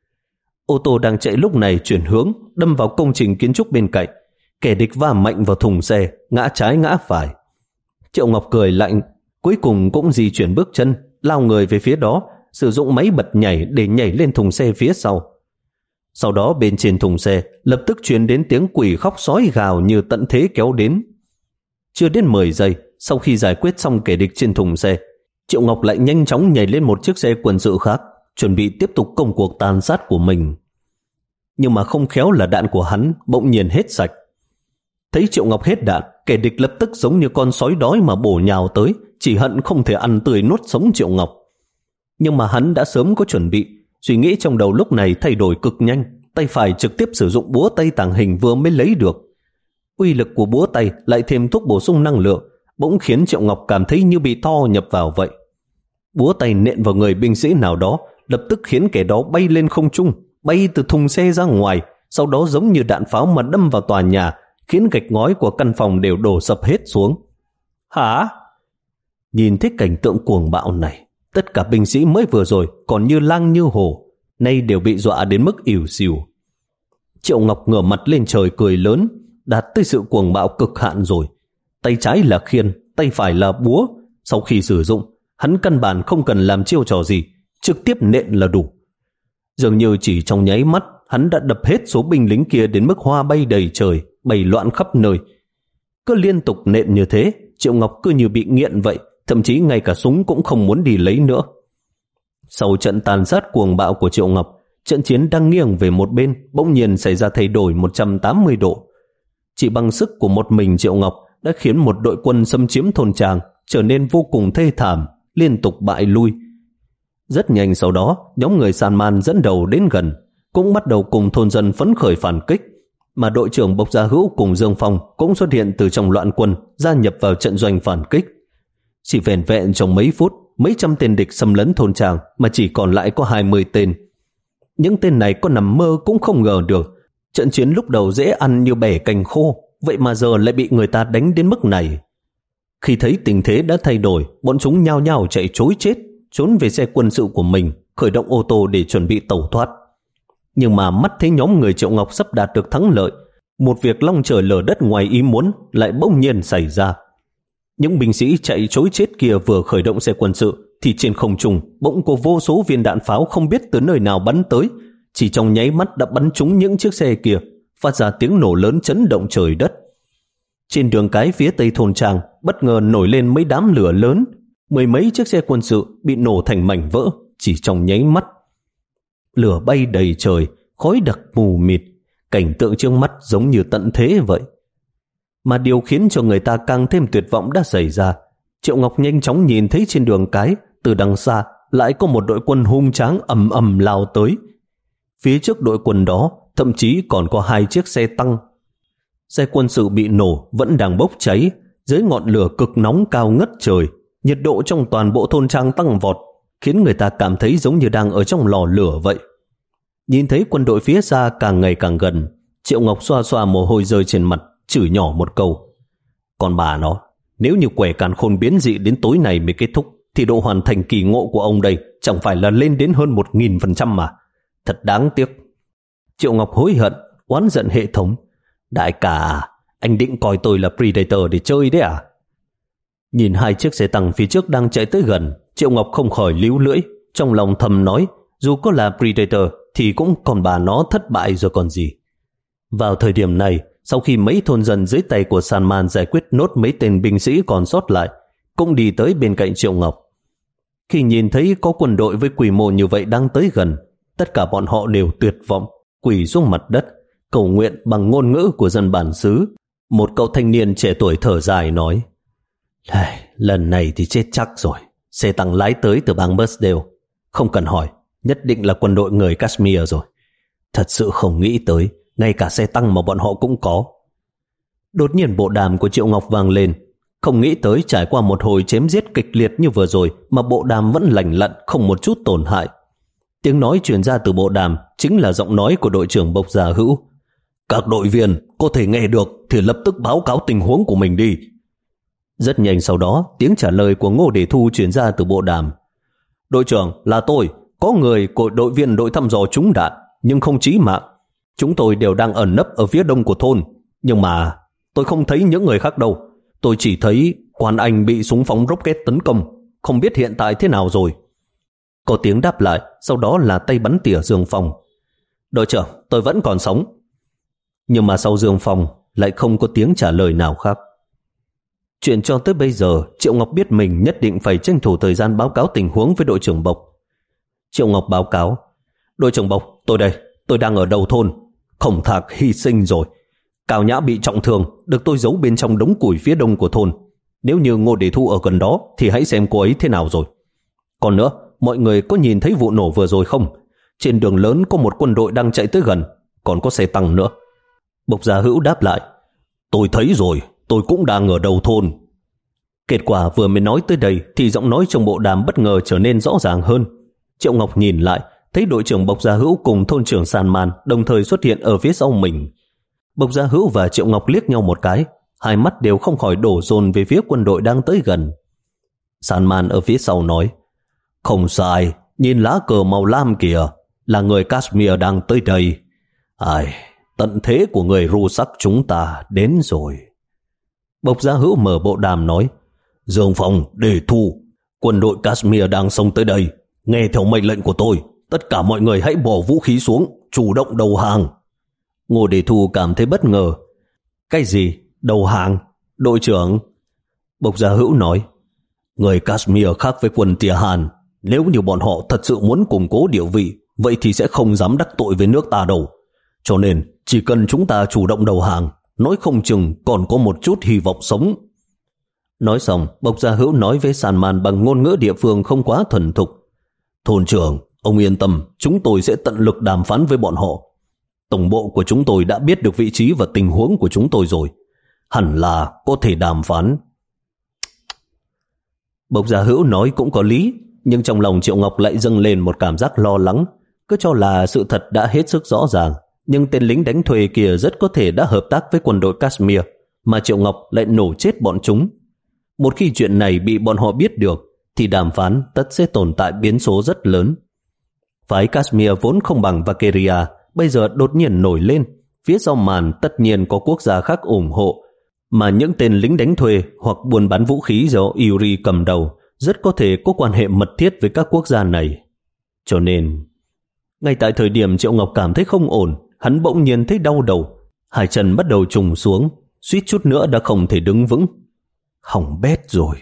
Ô tô đang chạy lúc này chuyển hướng, đâm vào công trình kiến trúc bên cạnh. Kẻ địch va mạnh vào thùng xe, ngã trái ngã phải. Triệu Ngọc cười lạnh, cuối cùng cũng di chuyển bước chân, lao người về phía đó, sử dụng máy bật nhảy để nhảy lên thùng xe phía sau. Sau đó bên trên thùng xe lập tức truyền đến tiếng quỷ khóc sói gào như tận thế kéo đến. Chưa đến mười giây, sau khi giải quyết xong kẻ địch trên thùng xe, Triệu Ngọc lại nhanh chóng nhảy lên một chiếc xe quân sự khác, chuẩn bị tiếp tục công cuộc tàn sát của mình. Nhưng mà không khéo là đạn của hắn bỗng nhiên hết sạch. Thấy Triệu Ngọc hết đạn, kẻ địch lập tức giống như con sói đói mà bổ nhào tới, chỉ hận không thể ăn tươi nuốt sống Triệu Ngọc. Nhưng mà hắn đã sớm có chuẩn bị, suy nghĩ trong đầu lúc này thay đổi cực nhanh, tay phải trực tiếp sử dụng búa tay tàng hình vừa mới lấy được. Uy lực của búa tay lại thêm thuốc bổ sung năng lượng, bỗng khiến Triệu Ngọc cảm thấy như bị tho nhập vào vậy. Búa tay nện vào người binh sĩ nào đó, lập tức khiến kẻ đó bay lên không trung, bay từ thùng xe ra ngoài, sau đó giống như đạn pháo mà đâm vào tòa nhà, khiến gạch ngói của căn phòng đều đổ sập hết xuống. Hả? Nhìn thấy cảnh tượng cuồng bạo này, tất cả binh sĩ mới vừa rồi còn như lang như hổ, nay đều bị dọa đến mức ỉu xìu. Triệu Ngọc ngửa mặt lên trời cười lớn, đạt tới sự cuồng bạo cực hạn rồi. Tay trái là khiên, tay phải là búa. Sau khi sử dụng, hắn căn bản không cần làm chiêu trò gì, trực tiếp nện là đủ. Dường như chỉ trong nháy mắt, hắn đã đập hết số binh lính kia đến mức hoa bay đầy trời, bay loạn khắp nơi. Cứ liên tục nện như thế, Triệu Ngọc cứ như bị nghiện vậy, thậm chí ngay cả súng cũng không muốn đi lấy nữa. Sau trận tàn sát cuồng bạo của Triệu Ngọc, trận chiến đang nghiêng về một bên bỗng nhiên xảy ra thay đổi một trăm tám mươi độ. Chỉ bằng sức của một mình Triệu Ngọc đã khiến một đội quân xâm chiếm thôn Tràng trở nên vô cùng thê thảm, liên tục bại lui. Rất nhanh sau đó, nhóm người San Man dẫn đầu đến gần, cũng bắt đầu cùng thôn dân phấn khởi phản kích, mà đội trưởng Bộc Gia Hữu cùng Dương Phong cũng xuất hiện từ trong loạn quân, gia nhập vào trận doanh phản kích. Chỉ vẻn vẹn trong mấy phút, mấy trăm tên địch xâm lấn thôn Tràng mà chỉ còn lại có hai mươi tên. Những tên này có nằm mơ cũng không ngờ được, trận chiến lúc đầu dễ ăn như bẻ cành khô, vậy mà giờ lại bị người ta đánh đến mức này. Khi thấy tình thế đã thay đổi, bọn chúng nhao nhao chạy trối chết, trốn về xe quân sự của mình, khởi động ô tô để chuẩn bị tẩu thoát. Nhưng mà mắt thấy nhóm người Triệu Ngọc sắp đạt được thắng lợi, một việc long trời lở đất ngoài ý muốn lại bỗng nhiên xảy ra. Những binh sĩ chạy trối chết kia vừa khởi động xe quân sự thì trên không trung bỗng có vô số viên đạn pháo không biết từ nơi nào bắn tới, chỉ trong nháy mắt đã bắn trúng những chiếc xe kia, phát ra tiếng nổ lớn chấn động trời đất. Trên đường cái phía tây thôn trang bất ngờ nổi lên mấy đám lửa lớn, mười mấy chiếc xe quân sự bị nổ thành mảnh vỡ chỉ trong nháy mắt. Lửa bay đầy trời, khói đặc mù mịt, cảnh tượng trước mắt giống như tận thế vậy. Mà điều khiến cho người ta càng thêm tuyệt vọng đã xảy ra. Triệu Ngọc nhanh chóng nhìn thấy trên đường cái, từ đằng xa lại có một đội quân hung tráng ầm ầm lao tới. Phía trước đội quân đó thậm chí còn có hai chiếc xe tăng. Xe quân sự bị nổ vẫn đang bốc cháy, dưới ngọn lửa cực nóng cao ngất trời, nhiệt độ trong toàn bộ thôn trang tăng vọt, khiến người ta cảm thấy giống như đang ở trong lò lửa vậy. Nhìn thấy quân đội phía xa càng ngày càng gần, Triệu Ngọc xoa xoa mồ hôi rơi trên mặt, chửi nhỏ một câu: "Còn bà nó, nếu như quẻ càn khôn biến dị đến tối này mới kết thúc, thì độ hoàn thành kỳ ngộ của ông đây chẳng phải là lên đến hơn một nghìn phần trăm mà. Thật đáng tiếc." Triệu Ngọc hối hận, oán giận hệ thống: "Đại ca, anh định coi tôi là Predator để chơi đấy à?" Nhìn hai chiếc xe tăng phía trước đang chạy tới gần, Triệu Ngọc không khỏi líu lưỡi, trong lòng thầm nói dù có là Predator thì cũng còn bà nó thất bại rồi còn gì. Vào thời điểm này, sau khi mấy thôn dân dưới tay của Salman giải quyết nốt mấy tên binh sĩ còn sót lại, cũng đi tới bên cạnh Triệu Ngọc. Khi nhìn thấy có quân đội với quy mô như vậy đang tới gần, tất cả bọn họ đều tuyệt vọng, quỳ xuống mặt đất, cầu nguyện bằng ngôn ngữ của dân bản xứ. Một cậu thanh niên trẻ tuổi thở dài nói: "Lần này thì chết chắc rồi. Xe tăng lái tới từ bang Mursdale, không cần hỏi, nhất định là quân đội người Kashmir rồi. Thật sự không nghĩ tới, ngay cả xe tăng mà bọn họ cũng có." Đột nhiên bộ đàm của Triệu Ngọc vang lên. Không nghĩ tới trải qua một hồi chém giết kịch liệt như vừa rồi mà bộ đàm vẫn lành lặn, không một chút tổn hại. Tiếng nói truyền ra từ bộ đàm chính là giọng nói của đội trưởng Bộc Gia Hữu: "Các đội viên có thể nghe được thì lập tức báo cáo tình huống của mình đi." Rất nhanh sau đó, tiếng trả lời của Ngô Đề Thu truyền ra từ bộ đàm: "Đội trưởng, là tôi. Có người của đội viên đội thăm dò trúng đạn nhưng không chí mạng. Chúng tôi đều đang ẩn nấp ở phía đông của thôn, nhưng mà tôi không thấy những người khác đâu. Tôi chỉ thấy Quan Anh bị súng phóng rocket tấn công, không biết hiện tại thế nào rồi." Có tiếng đáp lại, sau đó là tay bắn tỉa Dương Phong: "Đội trưởng, tôi vẫn còn sống." Nhưng mà sau Dương Phong lại không có tiếng trả lời nào khác. Chuyện cho tới bây giờ, Triệu Ngọc biết mình nhất định phải tranh thủ thời gian báo cáo tình huống với đội trưởng Bộc. Triệu Ngọc báo cáo: "Đội trưởng Bộc, tôi đây, tôi đang ở đầu thôn. Khổng Thạc hy sinh rồi. Cao Nhã bị trọng thương, được tôi giấu bên trong đống củi phía đông của thôn. Nếu như Ngô Đề Thu ở gần đó thì hãy xem cô ấy thế nào rồi. Còn nữa, mọi người có nhìn thấy vụ nổ vừa rồi không? Trên đường lớn có một quân đội đang chạy tới gần, còn có xe tăng nữa." Bộc Gia Hữu đáp lại: "Tôi thấy rồi, tôi cũng đang ở đầu thôn." Kết quả vừa mới nói tới đây thì giọng nói trong bộ đàm bất ngờ trở nên rõ ràng hơn. Triệu Ngọc nhìn lại, thấy đội trưởng Bộc Gia Hữu cùng thôn trưởng Salman đồng thời xuất hiện ở phía sau mình. Bộc Gia Hữu và Triệu Ngọc liếc nhau một cái, hai mắt đều không khỏi đổ dồn về phía quân đội đang tới gần. Salman ở phía sau nói: "Không sai, nhìn lá cờ màu lam kìa, là người Kashmir đang tới đây. Ai, tận thế của người Rusak chúng ta đến rồi." Bộc Gia Hữu mở bộ đàm nói: "Dương Phong, Đề Thu, quân đội Kashmir đang xông tới đây. Nghe theo mệnh lệnh của tôi, tất cả mọi người hãy bỏ vũ khí xuống, chủ động đầu hàng." Ngô Đề Thu cảm thấy bất ngờ. "Cái gì? Đầu hàng? Đội trưởng?" Bộc Gia Hữu nói: "Người Kashmir khác với quân Tia Hàn. Nếu như bọn họ thật sự muốn củng cố địa vị, vậy thì sẽ không dám đắc tội với nước ta đâu. Cho nên chỉ cần chúng ta chủ động đầu hàng, nói không chừng còn có một chút hy vọng sống." Nói xong, Bộc Gia Hữu nói với Salman bằng ngôn ngữ địa phương không quá thuần thục: "Thôn trưởng, ông yên tâm, chúng tôi sẽ tận lực đàm phán với bọn họ. Tổng bộ của chúng tôi đã biết được vị trí và tình huống của chúng tôi rồi. Hẳn là có thể đàm phán." Bộc Gia Hữu nói cũng có lý, nhưng trong lòng Triệu Ngọc lại dâng lên một cảm giác lo lắng. Cứ cho là sự thật đã hết sức rõ ràng, nhưng tên lính đánh thuê kia rất có thể đã hợp tác với quân đội Kashmir, mà Triệu Ngọc lại nổ chết bọn chúng. Một khi chuyện này bị bọn họ biết được, thì đàm phán tất sẽ tồn tại biến số rất lớn. Phái Kashmir vốn không bằng Vakheria, bây giờ đột nhiên nổi lên. Phía sau màn tất nhiên có quốc gia khác ủng hộ, mà những tên lính đánh thuê hoặc buôn bán vũ khí do Yuri cầm đầu rất có thể có quan hệ mật thiết với các quốc gia này. Cho nên, ngay tại thời điểm Triệu Ngọc cảm thấy không ổn, hắn bỗng nhiên thấy đau đầu, hai chân bắt đầu trùng xuống, suýt chút nữa đã không thể đứng vững. Hỏng bét rồi.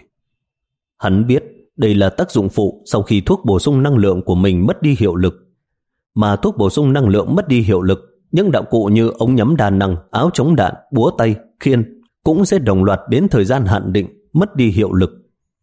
Hắn biết đây là tác dụng phụ sau khi thuốc bổ sung năng lượng của mình mất đi hiệu lực. Mà thuốc bổ sung năng lượng mất đi hiệu lực, những đạo cụ như ống nhắm đa năng, áo chống đạn, búa tay, khiên cũng sẽ đồng loạt đến thời gian hạn định mất đi hiệu lực.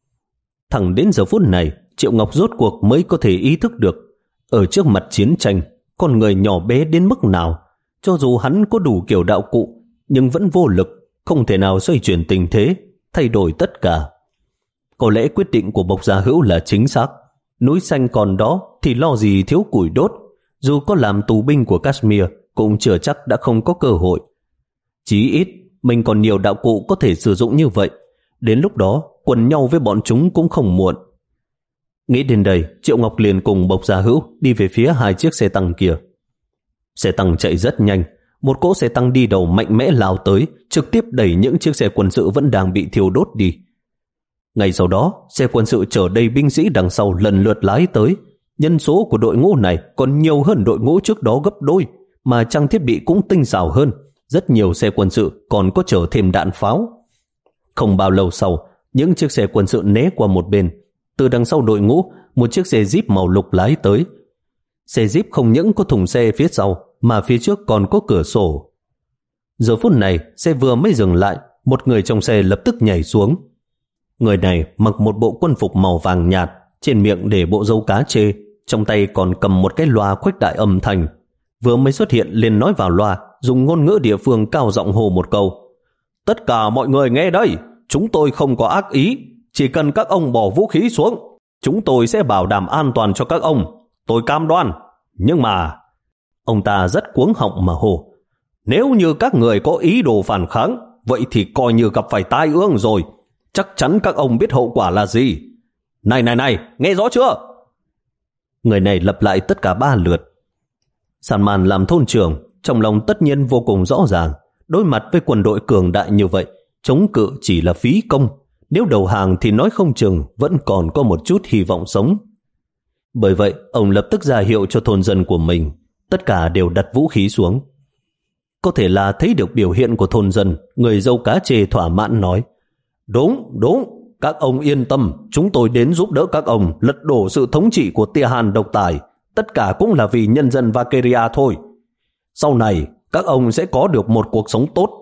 Thẳng đến giờ phút này, Triệu Ngọc rốt cuộc mới có thể ý thức được, ở trước mặt chiến tranh, con người nhỏ bé đến mức nào, cho dù hắn có đủ kiểu đạo cụ, nhưng vẫn vô lực, không thể nào xoay chuyển tình thế, thay đổi tất cả. Có lẽ quyết định của Bộc Gia Hữu là chính xác. Núi xanh còn đó thì lo gì thiếu củi đốt. Dù có làm tù binh của Kashmir cũng chưa chắc đã không có cơ hội. Chí ít mình còn nhiều đạo cụ có thể sử dụng như vậy. Đến lúc đó quần nhau với bọn chúng cũng không muộn. Nghĩ đến đây, Triệu Ngọc liền cùng Bộc Gia Hữu đi về phía hai chiếc xe tăng kia. Xe tăng chạy rất nhanh. Một cỗ xe tăng đi đầu mạnh mẽ lao tới, trực tiếp đẩy những chiếc xe quân sự vẫn đang bị thiêu đốt đi. Ngay sau đó, xe quân sự chở đầy binh sĩ đằng sau lần lượt lái tới. Nhân số của đội ngũ này còn nhiều hơn đội ngũ trước đó gấp đôi, mà trang thiết bị cũng tinh xảo hơn. Rất nhiều xe quân sự còn có chở thêm đạn pháo. Không bao lâu sau, những chiếc xe quân sự né qua một bên. Từ đằng sau đội ngũ, một chiếc xe Jeep màu lục lái tới. Xe Jeep không những có thùng xe phía sau, mà phía trước còn có cửa sổ. Giờ phút này, xe vừa mới dừng lại, một người trong xe lập tức nhảy xuống. Người này mặc một bộ quân phục màu vàng nhạt, trên miệng để bộ râu cá chê, trong tay còn cầm một cái loa khuếch đại âm thanh. Vừa mới xuất hiện liền nói vào loa, dùng ngôn ngữ địa phương cao giọng hô một câu: "Tất cả mọi người nghe đây, chúng tôi không có ác ý, chỉ cần các ông bỏ vũ khí xuống, chúng tôi sẽ bảo đảm an toàn cho các ông, tôi cam đoan. Nhưng mà..." Ông ta rất cuống họng mà hô: "Nếu như các người có ý đồ phản kháng, vậy thì coi như gặp phải tai ương rồi. Chắc chắn các ông biết hậu quả là gì. Này này này, nghe rõ chưa?" Người này lặp lại tất cả ba lượt. Salman làm thôn trưởng, trong lòng tất nhiên vô cùng rõ ràng. Đối mặt với quân đội cường đại như vậy, chống cự chỉ là phí công. Nếu đầu hàng thì nói không chừng vẫn còn có một chút hy vọng sống. Bởi vậy, ông lập tức ra hiệu cho thôn dân của mình. Tất cả đều đặt vũ khí xuống. Có thể là thấy được biểu hiện của thôn dân, người dâu cá chê thỏa mãn nói: "Đúng, đúng, các ông yên tâm, chúng tôi đến giúp đỡ các ông lật đổ sự thống trị của Tia Hàn độc tài. Tất cả cũng là vì nhân dân Vakheria thôi. Sau này, các ông sẽ có được một cuộc sống tốt."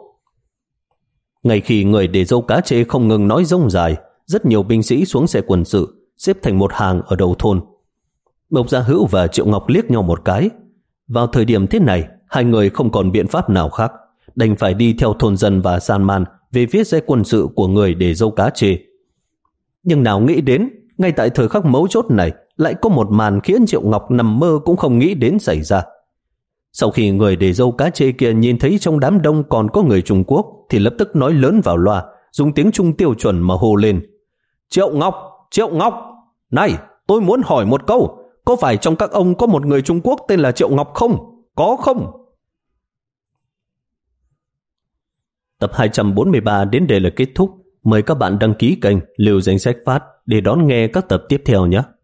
Ngay khi người để dâu cá chê không ngừng nói rông dài, rất nhiều binh sĩ xuống xe quân sự, xếp thành một hàng ở đầu thôn. Bộc Gia Hữu và Triệu Ngọc liếc nhau một cái. Vào thời điểm thế này, hai người không còn biện pháp nào khác, đành phải đi theo thôn dân và Salman về phía xe quân sự của người để dâu cá chê. Nhưng nào nghĩ đến, ngay tại thời khắc mấu chốt này, lại có một màn khiến Triệu Ngọc nằm mơ cũng không nghĩ đến xảy ra. Sau khi người để dâu cá chê kia nhìn thấy trong đám đông còn có người Trung Quốc, thì lập tức nói lớn vào loa, dùng tiếng Trung tiêu chuẩn mà hô lên: "Triệu Ngọc, Triệu Ngọc, này, tôi muốn hỏi một câu, có phải trong các ông có một người Trung Quốc tên là Triệu Ngọc không? Có không?" Tập hai trăm bốn mươi ba đến đây là kết thúc. Mời các bạn đăng ký kênh Lưu Danh Sách Phát để đón nghe các tập tiếp theo nhé.